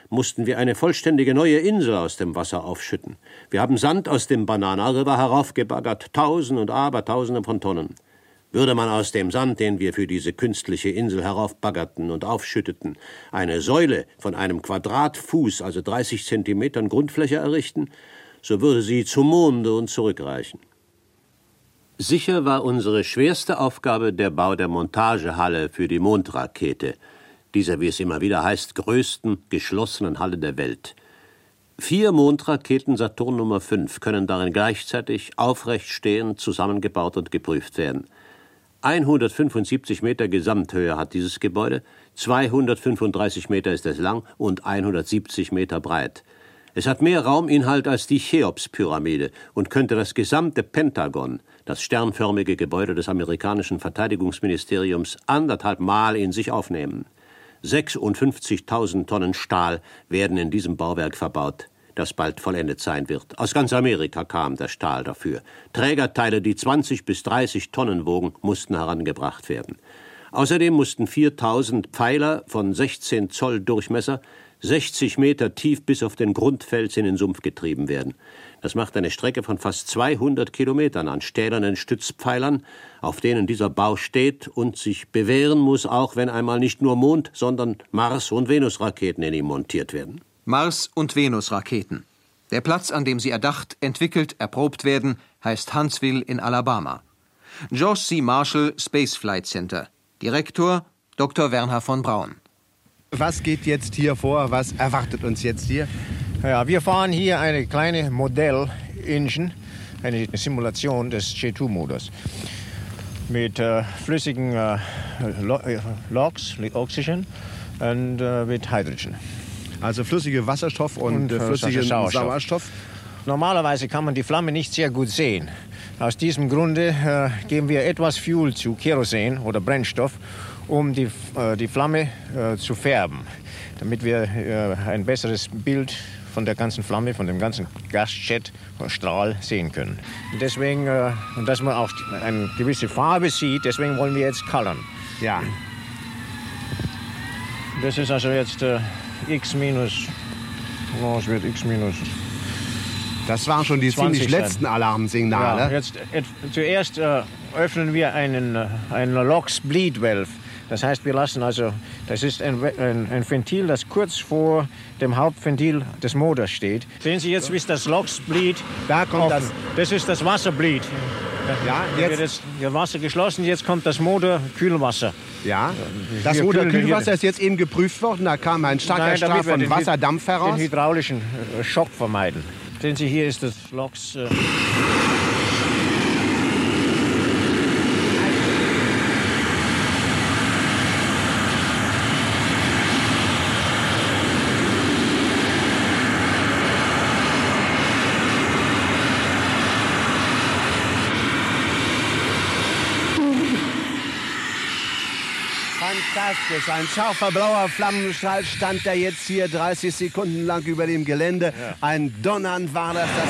mussten wir eine vollständige neue Insel aus dem Wasser aufschütten. Wir haben Sand aus dem Banana River heraufgebaggert, Tausende und Abertausende von Tonnen. Würde man aus dem Sand, den wir für diese künstliche Insel heraufbaggerten und aufschütteten, eine Säule von einem Quadratfuß, also dreißig Zentimetern Grundfläche errichten, so würde sie zum Monde und zurückreichen. Sicher war unsere schwerste Aufgabe der Bau der Montagehalle für die Mondrakete, dieser, wie es immer wieder heißt, größten geschlossenen Halle der Welt. Vier Mondraketen Saturn Nummer fünf können darin gleichzeitig aufrecht stehend zusammengebaut und geprüft werden. hundertfünfundsiebzig Meter Gesamthöhe hat dieses Gebäude, zweihundertfünfunddreißig Meter ist es lang und hundertsiebzig Meter breit. Es hat mehr Rauminhalt als die Cheops-Pyramide und könnte das gesamte Pentagon, das sternförmige Gebäude des amerikanischen Verteidigungsministeriums, anderthalb Mal in sich aufnehmen. sechsundfünfzigtausend Tonnen Stahl werden in diesem Bauwerk verbaut, das bald vollendet sein wird. Aus ganz Amerika kam der Stahl dafür. Trägerteile, die zwanzig bis dreißig Tonnen wogen, mussten herangebracht werden. Außerdem mussten viertausend Pfeiler von sechzehn Zoll Durchmesser sechzig Meter tief bis auf den Grundfels in den Sumpf getrieben werden. Das macht eine Strecke von fast zweihundert Kilometern an stählernen Stützpfeilern, auf denen dieser Bau steht und sich bewähren muss, auch wenn einmal nicht nur Mond-, sondern Mars- und Venus-Raketen in ihm montiert werden. Mars- und Venus-Raketen. Der Platz, an dem sie erdacht, entwickelt, erprobt werden, heißt Huntsville in Alabama. George C. Marshall Space Flight Center. Direktor Doktor Wernher von Braun. Was geht jetzt hier vor? Was erwartet uns jetzt hier? Ja, wir fahren hier eine kleine Modell-Engine, eine Simulation des J zwei Motors mit äh, flüssigen äh, Logs, Oxygen und äh, mit Hydrogen. Also flüssige Wasserstoff und, und äh, flüssigen Sauerstoff. Sauerstoff. Normalerweise kann man die Flamme nicht sehr gut sehen. Aus diesem Grunde äh, geben wir etwas Fuel zu, Kerosin oder Brennstoff, um die, äh, die Flamme äh, zu färben, damit wir äh, ein besseres Bild von der ganzen Flamme, von dem ganzen Gasjetstrahl sehen können. Und deswegen, äh, und dass man auch eine gewisse Farbe sieht, deswegen wollen wir jetzt colorn. Ja. Das ist also jetzt äh, X minus, oh, es wird X minus. Das waren schon die ziemlich letzten Alarmsignale. Ja, jetzt, äh, zuerst äh, öffnen wir einen, äh, einen Lox Bleed Valve. Das heißt, wir lassen also, das ist ein, ein, ein Ventil, das kurz vor dem Hauptventil des Motors steht. Sehen Sie jetzt, wie ist das Lox Bleed? Da kommt das. Das ist das Wasserbleed. Ja, jetzt wird jetzt das Wasser geschlossen, jetzt kommt das Motor-Kühlwasser. Ja, das Motor-Kühlwasser ist jetzt eben geprüft worden. Da kam ein starker Nein, Strahl von Wasserdampf heraus. Den hydraulischen Schock vermeiden. Sehen Sie, hier ist das Lox. Äh Fantastisch. Ein scharfer blauer Flammenstrahl stand da jetzt hier dreißig Sekunden lang über dem Gelände. Ja. Ein Donnern war das. das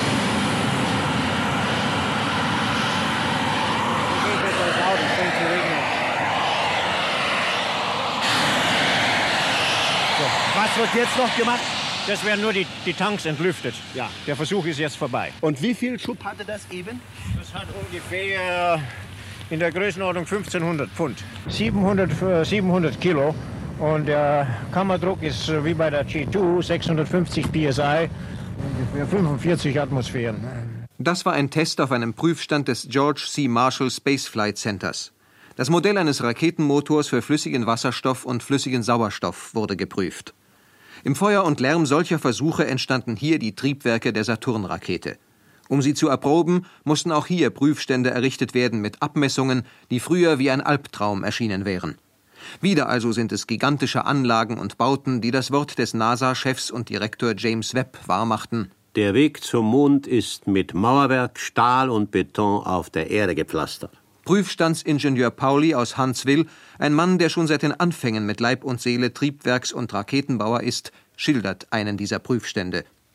so, was wird jetzt noch gemacht? Das werden nur die, die Tanks entlüftet. Ja. Der Versuch ist jetzt vorbei. Und wie viel Schub hatte das eben? Das hat ungefähr in der Größenordnung fünfzehnhundert Pfund. siebenhundert, siebenhundert Kilo. Und der Kammerdruck ist wie bei der G zwei, sechshundertfünfzig P S I, ungefähr fünfundvierzig Atmosphären. Das war ein Test auf einem Prüfstand des George C. Marshall Space Flight Centers. Das Modell eines Raketenmotors für flüssigen Wasserstoff und flüssigen Sauerstoff wurde geprüft. Im Feuer und Lärm solcher Versuche entstanden hier die Triebwerke der Saturn-Rakete. Um sie zu erproben, mussten auch hier Prüfstände errichtet werden mit Abmessungen, die früher wie ein Albtraum erschienen wären. Wieder also sind es gigantische Anlagen und Bauten, die das Wort des NASA-Chefs und Direktor James Webb wahrmachten. Der Weg zum Mond ist mit Mauerwerk, Stahl und Beton auf der Erde gepflastert. Prüfstandsingenieur Pauli aus Huntsville, ein Mann, der schon seit den Anfängen mit Leib und Seele Triebwerks- und Raketenbauer ist, schildert einen dieser Prüfstände.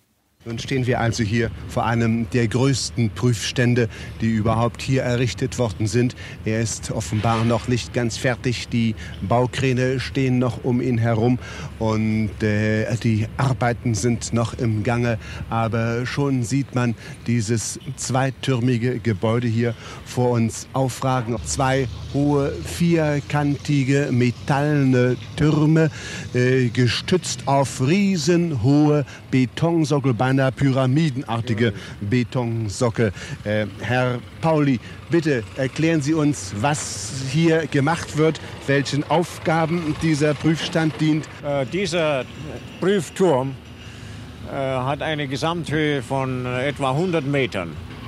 Nun stehen wir also hier vor einem der größten Prüfstände, die überhaupt hier errichtet worden sind. Er ist offenbar noch nicht ganz fertig. Die Baukräne stehen noch um ihn herum und äh, die Arbeiten sind noch im Gange. Aber schon sieht man dieses zweitürmige Gebäude hier vor uns aufragen. Zwei hohe, vierkantige, metallene Türme, äh, gestützt auf riesenhohe Betonsockel, beinahe pyramidenartige Betonsockel. Äh, Herr Pauli, bitte erklären Sie uns, was hier gemacht wird, welchen Aufgaben dieser Prüfstand dient. Äh, dieser Prüfturm äh, hat eine Gesamthöhe von äh, etwa hundert Metern.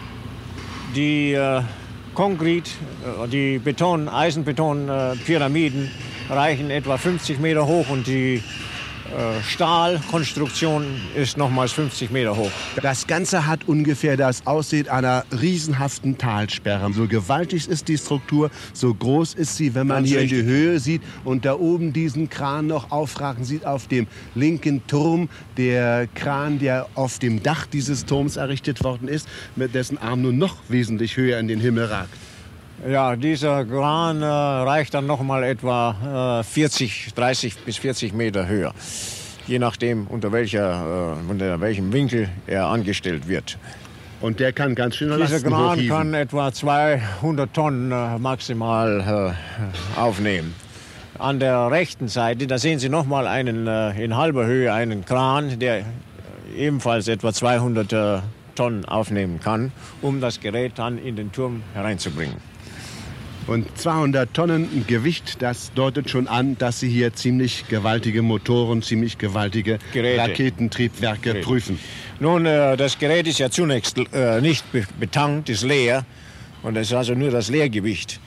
Die äh, Konkret, äh, die Beton, Eisenbeton-Pyramiden äh, reichen etwa fünfzig Meter hoch und die Äh, Stahlkonstruktion ist nochmals fünfzig Meter hoch. Das Ganze hat ungefähr das Aussehen einer riesenhaften Talsperre. So gewaltig ist die Struktur, so groß ist sie, wenn man Ganz hier richtig. in die Höhe sieht und da oben diesen Kran noch aufragen sieht auf dem linken Turm. Der Kran, der auf dem Dach dieses Turms errichtet worden ist, mit dessen Arm nun noch wesentlich höher in den Himmel ragt. Ja, dieser Kran äh, reicht dann noch mal etwa äh, vierzig, dreißig bis vierzig Meter höher, je nachdem unter, welcher, äh, unter welchem Winkel er angestellt wird. Und der kann ganz schön Dieser Kran kann etwa zweihundert Tonnen äh, maximal äh, aufnehmen. An der rechten Seite, da sehen Sie noch mal einen äh, in halber Höhe einen Kran, der ebenfalls etwa zweihundert äh, Tonnen aufnehmen kann, um das Gerät dann in den Turm hereinzubringen. Und zweihundert Tonnen Gewicht, das deutet schon an, dass Sie hier ziemlich gewaltige Motoren, ziemlich gewaltige Geräte. Raketentriebwerke Geräte. prüfen. Nun, äh, das Gerät ist ja zunächst äh, nicht be betankt, ist leer. Und es ist also nur das Leergewicht.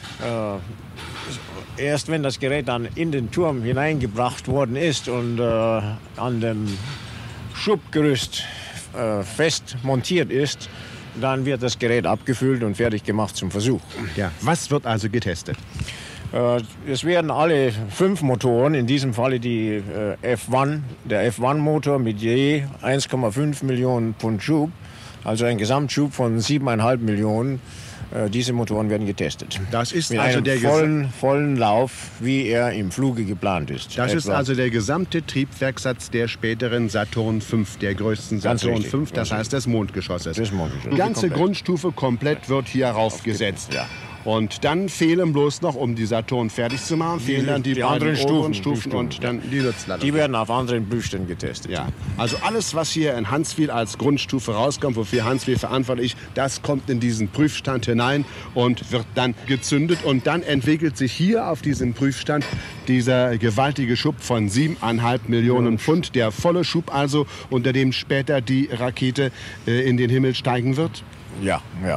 Äh, erst wenn das Gerät dann in den Turm hineingebracht worden ist und äh, an dem Schubgerüst äh, fest montiert ist, dann wird das Gerät abgefüllt und fertig gemacht zum Versuch. Ja, was wird also getestet? Äh, es werden alle fünf Motoren, in diesem Falle die äh, F eins, der F eins Motor mit je eins Komma fünf Millionen Pfund Schub, also ein Gesamtschub von sieben Komma fünf Millionen. Äh, diese Motoren werden getestet. Das ist mit also einem der vollen, vollen Lauf, wie er im Fluge geplant ist. Das Etwa. ist also der gesamte Triebwerkssatz der späteren Saturn fünf, der größten Saturn fünf, das heißt des Mondgeschosses. Das Mondgeschoss. Die ganze komplett. Grundstufe komplett wird hier raufgesetzt. Ja. Und dann fehlen bloß noch, um die Saturn fertig zu machen, fehlen dann die, die beiden anderen Stufen, Stufen, Stufen und dann die Nutzladung. Die werden auf anderen Prüfständen getestet. Ja, also alles, was hier in Hanswil als Grundstufe rauskommt, wofür Hanswil verantwortlich ist, das kommt in diesen Prüfstand hinein und wird dann gezündet. Und dann entwickelt sich hier auf diesem Prüfstand dieser gewaltige Schub von sieben Komma fünf Millionen Pfund, der volle Schub also, unter dem später die Rakete äh, in den Himmel steigen wird. Ja, ja.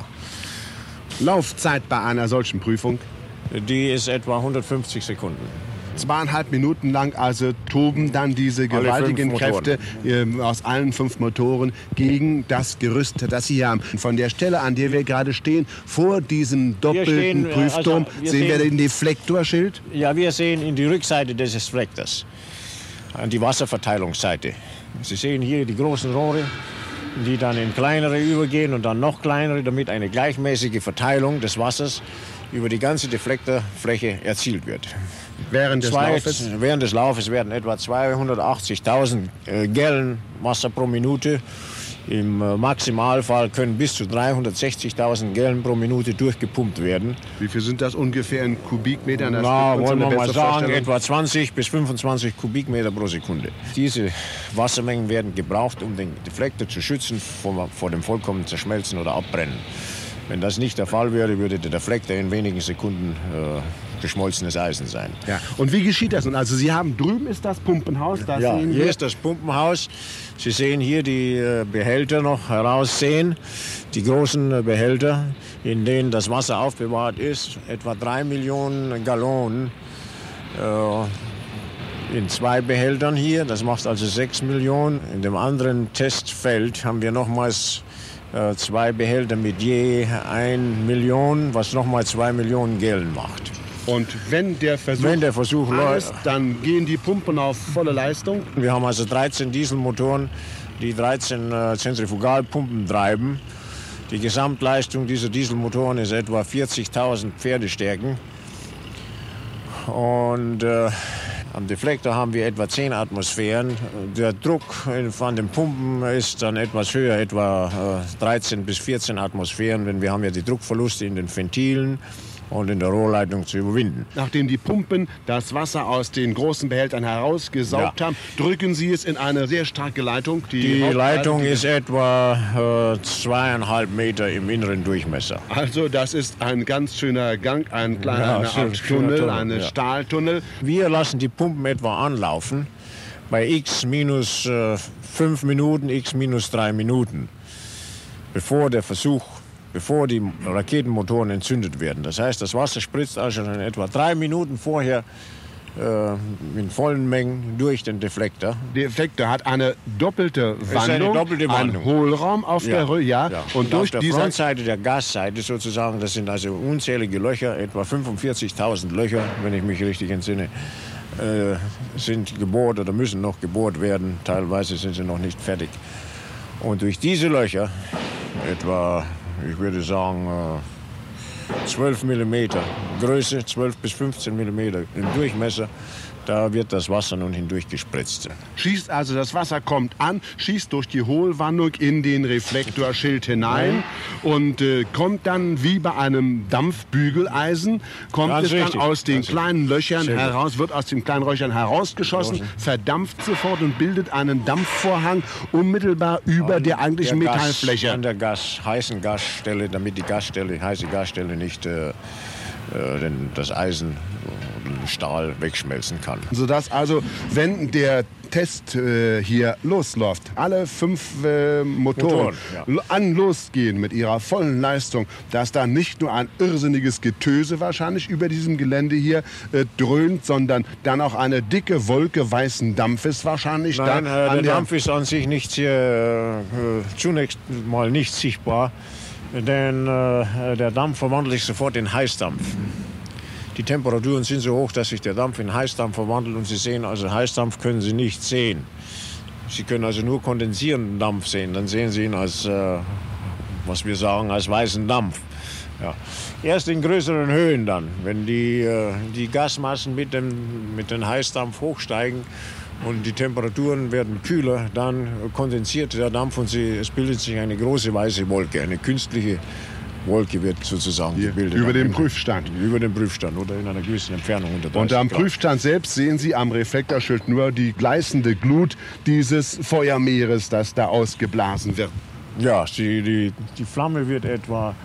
Laufzeit bei einer solchen Prüfung? Die ist etwa hundertfünfzig Sekunden. Zweieinhalb Minuten lang also toben dann diese gewaltigen Kräfte äh, aus allen fünf Motoren gegen das Gerüst, das Sie hier haben. Von der Stelle, an der wir gerade stehen, vor diesem doppelten stehen, Prüfturm, also wir sehen wir sehen, den Deflektorschild? Ja, wir sehen in die Rückseite des Deflektors, an die Wasserverteilungsseite. Sie sehen hier die großen Rohre, die dann in kleinere übergehen und dann noch kleinere, damit eine gleichmäßige Verteilung des Wassers über die ganze Deflektorfläche erzielt wird. Während des Zwei, Laufes? Während des Laufes werden etwa zweihundertachtzigtausend äh, Gallon Wasser pro Minute. Im äh, Maximalfall können bis zu dreihundertsechzigtausend Gallon pro Minute durchgepumpt werden. Wie viel sind das ungefähr in Kubikmetern? Das Na, wollen wir mal sagen, etwa zwanzig bis fünfundzwanzig Kubikmeter pro Sekunde. Diese Wassermengen werden gebraucht, um den Deflektor zu schützen vor, vor dem vollkommenen Zerschmelzen oder Abbrennen. Wenn das nicht der Fall wäre, würde der Deflektor in wenigen Sekunden äh, geschmolzenes Eisen sein. Ja. Und wie geschieht das nun? Also Sie haben drüben ist das Pumpenhaus. Das ja, sehen hier wir. ist das Pumpenhaus. Sie sehen hier die äh, Behälter noch heraussehen, die großen äh, Behälter, in denen das Wasser aufbewahrt ist. Etwa drei Millionen Gallonen äh, in zwei Behältern hier. Das macht also sechs Millionen. In dem anderen Testfeld haben wir nochmals äh, zwei Behälter mit je ein Million, was nochmal zwei Millionen Gallon macht. Und wenn der Versuch, wenn der Versuch läuft, dann gehen die Pumpen auf volle Leistung. Wir haben also dreizehn Dieselmotoren die dreizehn äh, Zentrifugalpumpen treiben. Die Gesamtleistung dieser Dieselmotoren ist etwa vierzigtausend Pferdestärken. Und äh, am Deflektor haben wir etwa zehn Atmosphären. Der Druck von den Pumpen ist dann etwas höher, etwa äh, dreizehn bis vierzehn Atmosphären, denn wir haben ja die Druckverluste in den Ventilen und in der Rohrleitung zu überwinden. Nachdem die Pumpen das Wasser aus den großen Behältern herausgesaugt Ja. haben, drücken Sie es in eine sehr starke Leitung. Die Hauptleitung, Leitung die- ist etwa äh, zweieinhalb Meter im inneren Durchmesser. Also das ist ein ganz schöner Gang, ein kleiner Ja, eine schön- Art schöner Tunnel, Tunnel, eine ja. Stahltunnel. Wir lassen die Pumpen etwa anlaufen bei x minus äh, fünf Minuten, x minus drei Minuten, bevor der Versuch, bevor die Raketenmotoren entzündet werden. Das heißt, das Wasser spritzt also in etwa drei Minuten vorher äh, in vollen Mengen durch den Deflektor. Der Deflektor hat eine doppelte ist Wandung, eine doppelte Wandung. ein Hohlraum auf der Röhre, ja. ja. Und, Und durch auf der diese Frontseite der Gasseite sozusagen, das sind also unzählige Löcher, etwa fünfundvierzigtausend Löcher, wenn ich mich richtig entsinne, äh, sind gebohrt oder müssen noch gebohrt werden. Teilweise sind sie noch nicht fertig. Und durch diese Löcher, etwa, ich würde sagen, äh, zwölf Millimeter Größe, zwölf bis fünfzehn Millimeter im Durchmesser, da wird das Wasser nun hindurch gespritzt. schießt also das Wasser kommt an, schießt durch die Hohlwandung in den Reflektorschild hinein und äh, kommt dann wie bei einem Dampfbügeleisen, kommt Ganz es dann richtig, aus den ganz kleinen Löchern Sehr gut. heraus, wird aus den kleinen Löchern herausgeschossen, verdampft sofort und bildet einen Dampfvorhang unmittelbar über der eigentlichen Der Gas- Metallfläche. An der Gas, heißen Gasstelle, damit die Gasstelle, heiße Gasstelle nicht äh, äh, den, das Eisen oder den Stahl wegschmelzen kann. Sodass also, wenn der Test äh, hier losläuft, alle fünf äh, Motoren, Motoren, ja. lo- an losgehen mit ihrer vollen Leistung, dass da nicht nur ein irrsinniges Getöse wahrscheinlich über diesem Gelände hier äh, dröhnt, sondern dann auch eine dicke Wolke weißen Dampfes wahrscheinlich Nein, da äh, an der der Dampf ist an sich nicht sehr, äh, zunächst mal nicht sichtbar, denn äh, der Dampf verwandelt sich sofort in Heißdampf. Die Temperaturen sind so hoch, dass sich der Dampf in Heißdampf verwandelt und Sie sehen, also Heißdampf können Sie nicht sehen. Sie können also nur kondensierenden Dampf sehen, dann sehen Sie ihn als, äh, was wir sagen, als weißen Dampf. Ja. Erst in größeren Höhen dann, wenn die, äh, die Gasmassen mit dem, mit dem Heißdampf hochsteigen und die Temperaturen werden kühler, dann kondensiert der Dampf und sie, es bildet sich eine große weiße Wolke, eine künstliche Wolke wird sozusagen Hier, gebildet. über dem Prüfstand. Über dem Prüfstand oder in einer gewissen Entfernung unter dreißig Und am Grad. Prüfstand selbst sehen Sie am Reflektorschild nur die gleißende Glut dieses Feuermeeres, das da ausgeblasen wird. Ja, die, die, die Flamme wird etwa,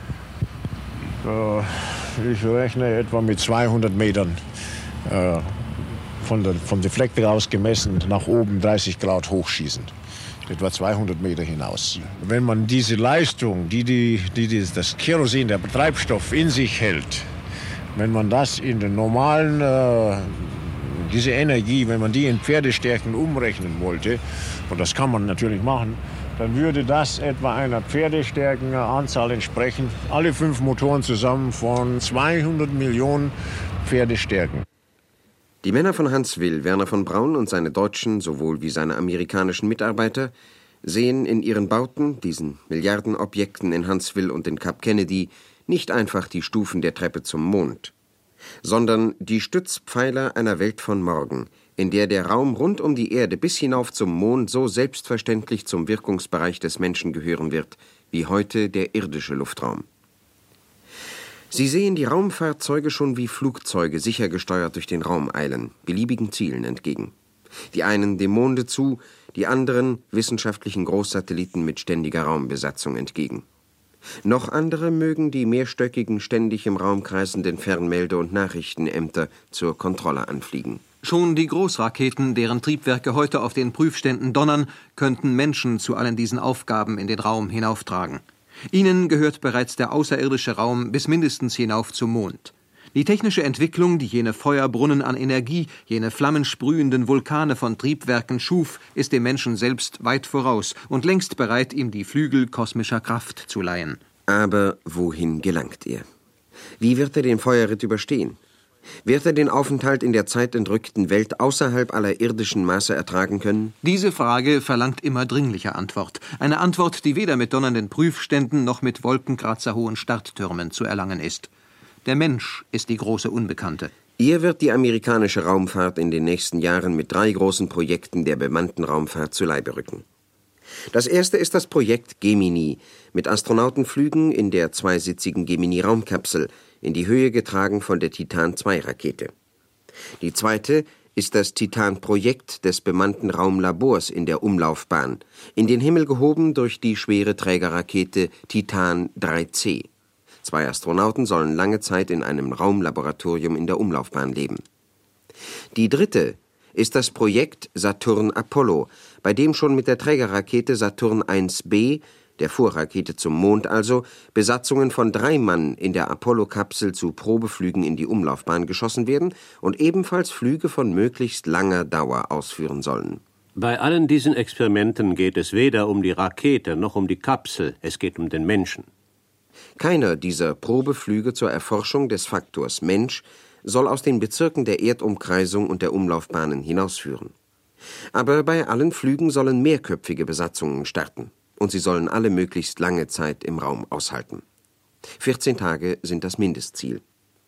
äh, ich rechne etwa mit zweihundert Metern äh, von der, vom Deflektor aus gemessen nach oben dreißig Grad hochschießen. Etwa zweihundert Meter hinaus. Wenn man diese Leistung, die, die, die, die das Kerosin, der Treibstoff in sich hält, wenn man das in den normalen, äh, diese Energie, wenn man die in Pferdestärken umrechnen wollte, und das kann man natürlich machen, dann würde das etwa einer Pferdestärkenanzahl entsprechen, alle fünf Motoren zusammen von zweihundert Millionen Pferdestärken. Die Männer von Hans Will, Werner von Braun und seine deutschen sowohl wie seine amerikanischen Mitarbeiter sehen in ihren Bauten, diesen Milliardenobjekten in Huntsville und in Cap Kennedy, nicht einfach die Stufen der Treppe zum Mond, sondern die Stützpfeiler einer Welt von morgen, in der der Raum rund um die Erde bis hinauf zum Mond so selbstverständlich zum Wirkungsbereich des Menschen gehören wird, wie heute der irdische Luftraum. Sie sehen die Raumfahrzeuge schon wie Flugzeuge sicher gesteuert durch den Raum eilen, beliebigen Zielen entgegen. Die einen dem Monde zu, die anderen wissenschaftlichen Großsatelliten mit ständiger Raumbesatzung entgegen. Noch andere mögen die mehrstöckigen, ständig im Raum kreisenden Fernmelde- und Nachrichtenämter zur Kontrolle anfliegen. Schon die Großraketen, deren Triebwerke heute auf den Prüfständen donnern, könnten Menschen zu allen diesen Aufgaben in den Raum hinauftragen. Ihnen gehört bereits der außerirdische Raum bis mindestens hinauf zum Mond. Die technische Entwicklung, die jene Feuerbrunnen an Energie, jene flammensprühenden Vulkane von Triebwerken schuf, ist dem Menschen selbst weit voraus und längst bereit, ihm die Flügel kosmischer Kraft zu leihen. Aber wohin gelangt er? Wie wird er den Feuerritt überstehen? Wird er den Aufenthalt in der zeitentrückten Welt außerhalb aller irdischen Maße ertragen können? Diese Frage verlangt immer dringlicher Antwort. Eine Antwort, die weder mit donnernden Prüfständen noch mit wolkenkratzerhohen Starttürmen zu erlangen ist. Der Mensch ist die große Unbekannte. Ihr wird die amerikanische Raumfahrt in den nächsten Jahren mit drei großen Projekten der bemannten Raumfahrt zu Leibe rücken. Das erste ist das Projekt Gemini, mit Astronautenflügen in der zweisitzigen Gemini-Raumkapsel, in die Höhe getragen von der Titan zwei Rakete. Die zweite ist das Titan-Projekt des bemannten Raumlabors in der Umlaufbahn, in den Himmel gehoben durch die schwere Trägerrakete Titan drei C. Zwei Astronauten sollen lange Zeit in einem Raumlaboratorium in der Umlaufbahn leben. Die dritte ist das Projekt Saturn-Apollo, bei dem schon mit der Trägerrakete Saturn eins B, der Vorrakete zum Mond also, Besatzungen von drei Mann in der Apollo-Kapsel zu Probeflügen in die Umlaufbahn geschossen werden und ebenfalls Flüge von möglichst langer Dauer ausführen sollen. Bei allen diesen Experimenten geht es weder um die Rakete noch um die Kapsel, es geht um den Menschen. Keiner dieser Probeflüge zur Erforschung des Faktors Mensch soll aus den Bezirken der Erdumkreisung und der Umlaufbahnen hinausführen. Aber bei allen Flügen sollen mehrköpfige Besatzungen starten. Und sie sollen alle möglichst lange Zeit im Raum aushalten. vierzehn Tage sind das Mindestziel.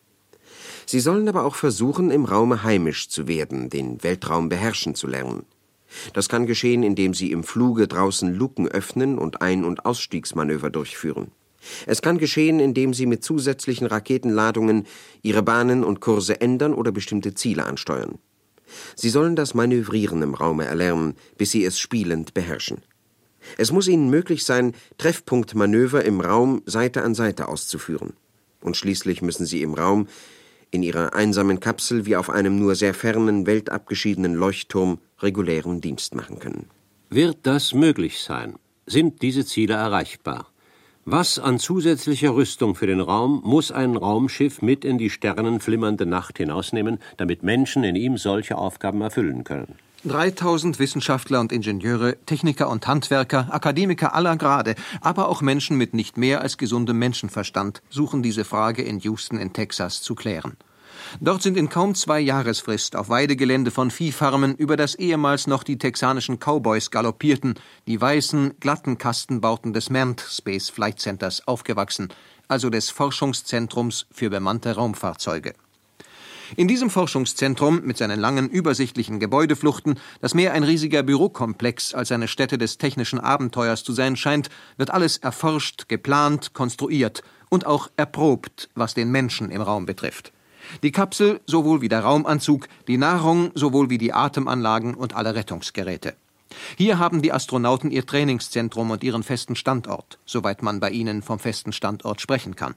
Sie sollen aber auch versuchen, im Raume heimisch zu werden, den Weltraum beherrschen zu lernen. Das kann geschehen, indem sie im Fluge draußen Luken öffnen und Ein- und Ausstiegsmanöver durchführen. Es kann geschehen, indem sie mit zusätzlichen Raketenladungen ihre Bahnen und Kurse ändern oder bestimmte Ziele ansteuern. Sie sollen das Manövrieren im Raume erlernen, bis sie es spielend beherrschen. Es muss ihnen möglich sein, Treffpunktmanöver im Raum Seite an Seite auszuführen. Und schließlich müssen sie im Raum, in ihrer einsamen Kapsel wie auf einem nur sehr fernen, weltabgeschiedenen Leuchtturm regulären Dienst machen können. Wird das möglich sein? Sind diese Ziele erreichbar? Was an zusätzlicher Rüstung für den Raum muss ein Raumschiff mit in die sternenflimmernde Nacht hinausnehmen, damit Menschen in ihm solche Aufgaben erfüllen können? dreitausend Wissenschaftler und Ingenieure, Techniker und Handwerker, Akademiker aller Grade, aber auch Menschen mit nicht mehr als gesundem Menschenverstand suchen diese Frage in Houston in Texas zu klären. Dort sind in kaum zwei Jahresfrist auf Weidegelände von Viehfarmen, über das ehemals noch die texanischen Cowboys galoppierten, die weißen, glatten Kastenbauten des Manned Space Flight Centers aufgewachsen, also des Forschungszentrums für bemannte Raumfahrzeuge. In diesem Forschungszentrum mit seinen langen, übersichtlichen Gebäudefluchten, das mehr ein riesiger Bürokomplex als eine Stätte des technischen Abenteuers zu sein scheint, wird alles erforscht, geplant, konstruiert und auch erprobt, was den Menschen im Raum betrifft. Die Kapsel sowohl wie der Raumanzug, die Nahrung sowohl wie die Atemanlagen und alle Rettungsgeräte. Hier haben die Astronauten ihr Trainingszentrum und ihren festen Standort, soweit man bei ihnen vom festen Standort sprechen kann.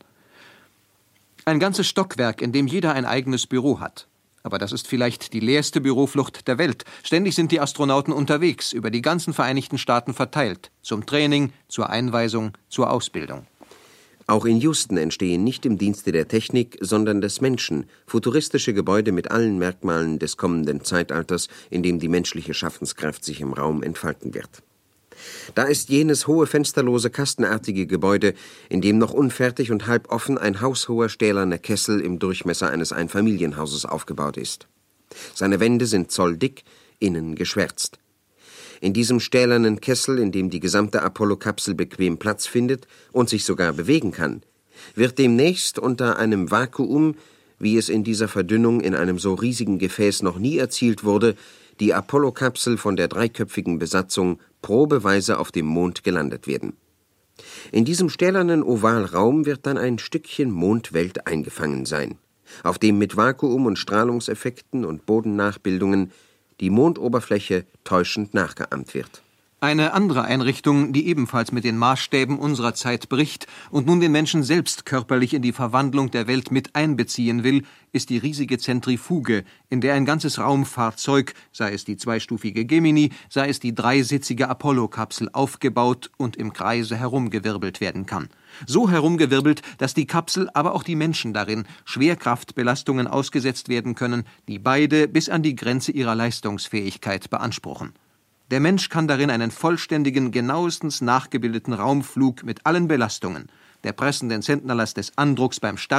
Ein ganzes Stockwerk, in dem jeder ein eigenes Büro hat. Aber das ist vielleicht die leerste Büroflucht der Welt. Ständig sind die Astronauten unterwegs, über die ganzen Vereinigten Staaten verteilt, zum Training, zur Einweisung, zur Ausbildung. Auch in Houston entstehen nicht im Dienste der Technik, sondern des Menschen futuristische Gebäude mit allen Merkmalen des kommenden Zeitalters, in dem die menschliche Schaffenskraft sich im Raum entfalten wird. Da ist jenes hohe, fensterlose, kastenartige Gebäude, in dem noch unfertig und halb offen ein haushoher stählerner Kessel im Durchmesser eines Einfamilienhauses aufgebaut ist. Seine Wände sind zolldick, innen geschwärzt. In diesem stählernen Kessel, in dem die gesamte Apollo-Kapsel bequem Platz findet und sich sogar bewegen kann, wird demnächst unter einem Vakuum, wie es in dieser Verdünnung in einem so riesigen Gefäß noch nie erzielt wurde, die Apollo-Kapsel von der dreiköpfigen Besatzung probeweise auf dem Mond gelandet werden. In diesem stählernen Ovalraum wird dann ein Stückchen Mondwelt eingefangen sein, auf dem mit Vakuum- und Strahlungseffekten und Bodennachbildungen die Mondoberfläche täuschend nachgeahmt wird. Eine andere Einrichtung, die ebenfalls mit den Maßstäben unserer Zeit bricht und nun den Menschen selbst körperlich in die Verwandlung der Welt mit einbeziehen will, ist die riesige Zentrifuge, in der ein ganzes Raumfahrzeug, sei es die zweistufige Gemini, sei es die dreisitzige Apollo-Kapsel, aufgebaut und im Kreise herumgewirbelt werden kann. So herumgewirbelt, dass die Kapsel, aber auch die Menschen darin Schwerkraftbelastungen ausgesetzt werden können, die beide bis an die Grenze ihrer Leistungsfähigkeit beanspruchen. Der Mensch kann darin einen vollständigen, genauestens nachgebildeten Raumflug mit allen Belastungen, der pressenden Zentnerlast des Andrucks beim Start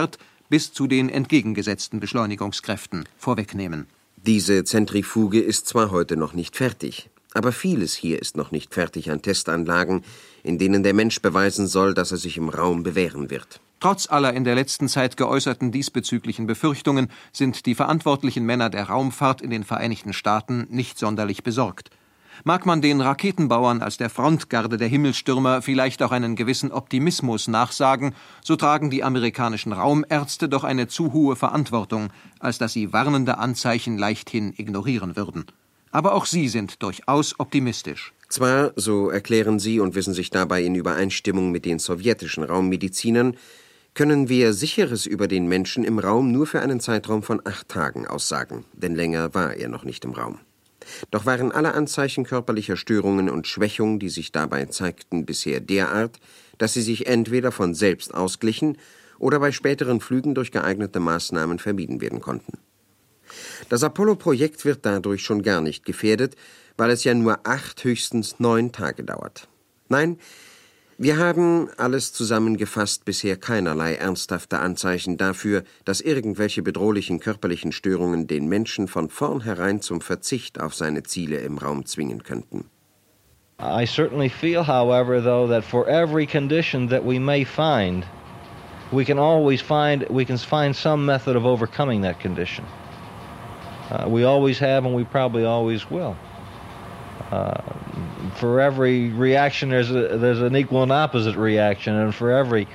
bis zu den entgegengesetzten Beschleunigungskräften vorwegnehmen. Diese Zentrifuge ist zwar heute noch nicht fertig, aber vieles hier ist noch nicht fertig an Testanlagen, in denen der Mensch beweisen soll, dass er sich im Raum bewähren wird. Trotz aller in der letzten Zeit geäußerten diesbezüglichen Befürchtungen sind die verantwortlichen Männer der Raumfahrt in den Vereinigten Staaten nicht sonderlich besorgt. Mag man den Raketenbauern als der Frontgarde der Himmelstürmer vielleicht auch einen gewissen Optimismus nachsagen, so tragen die amerikanischen Raumärzte doch eine zu hohe Verantwortung, als dass sie warnende Anzeichen leichthin ignorieren würden. Aber auch sie sind durchaus optimistisch. Zwar, so erklären sie und wissen sich dabei in Übereinstimmung mit den sowjetischen Raummedizinern, können wir Sicheres über den Menschen im Raum nur für einen Zeitraum von acht Tagen aussagen, denn länger war er noch nicht im Raum. Doch waren alle Anzeichen körperlicher Störungen und Schwächung, die sich dabei zeigten, bisher derart, dass sie sich entweder von selbst ausglichen oder bei späteren Flügen durch geeignete Maßnahmen vermieden werden konnten. Das Apollo-Projekt wird dadurch schon gar nicht gefährdet, weil es ja nur acht, höchstens neun Tage dauert. Nein, wir haben, alles zusammengefasst, bisher keinerlei ernsthafte Anzeichen dafür, dass irgendwelche bedrohlichen körperlichen Störungen den Menschen von vornherein zum Verzicht auf seine Ziele im Raum zwingen könnten. I certainly feel, however, though, that for every condition that we may find, we can always find, we can find some method of overcoming that condition. Uh, we always have and we probably always will. Uh, for every reaction, there's a, there's an equal and opposite reaction, and for every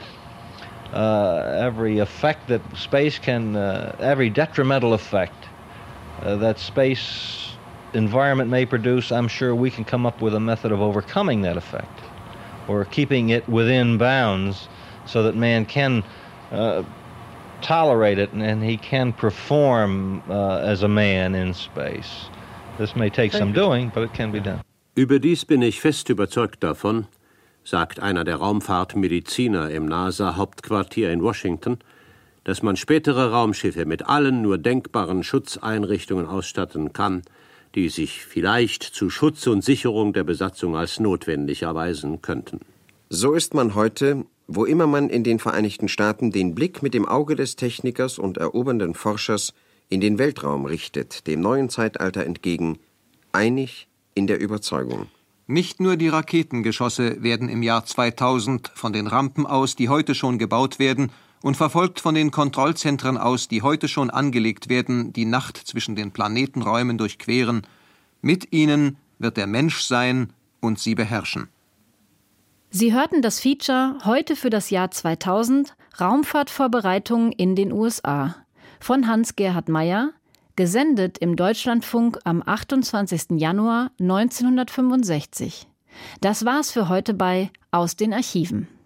uh, every effect that space can, uh, every detrimental effect uh, that space environment may produce, I'm sure we can come up with a method of overcoming that effect, or keeping it within bounds, so that man can uh, tolerate it and, and he can perform uh, as a man in space. This may take some doing, but it can be done. Überdies bin ich fest überzeugt davon, sagt einer der Raumfahrtmediziner im NASA-Hauptquartier in Washington, dass man spätere Raumschiffe mit allen nur denkbaren Schutzeinrichtungen ausstatten kann, die sich vielleicht zu Schutz und Sicherung der Besatzung als notwendig erweisen könnten. So ist man heute, wo immer man in den Vereinigten Staaten den Blick mit dem Auge des Technikers und erobernden Forschers in den Weltraum richtet, dem neuen Zeitalter entgegen, einig in der Überzeugung. Nicht nur die Raketengeschosse werden im Jahr zweitausend von den Rampen aus, die heute schon gebaut werden, und verfolgt von den Kontrollzentren aus, die heute schon angelegt werden, die Nacht zwischen den Planetenräumen durchqueren. Mit ihnen wird der Mensch sein und sie beherrschen. Sie hörten das Feature heute für das Jahr zweitausend Raumfahrtvorbereitungen in den U S A von Hans-Gerhard Meyer, gesendet im Deutschlandfunk am achtundzwanzigsten Januar neunzehnhundertfünfundsechzig. Das war's für heute bei Aus den Archiven.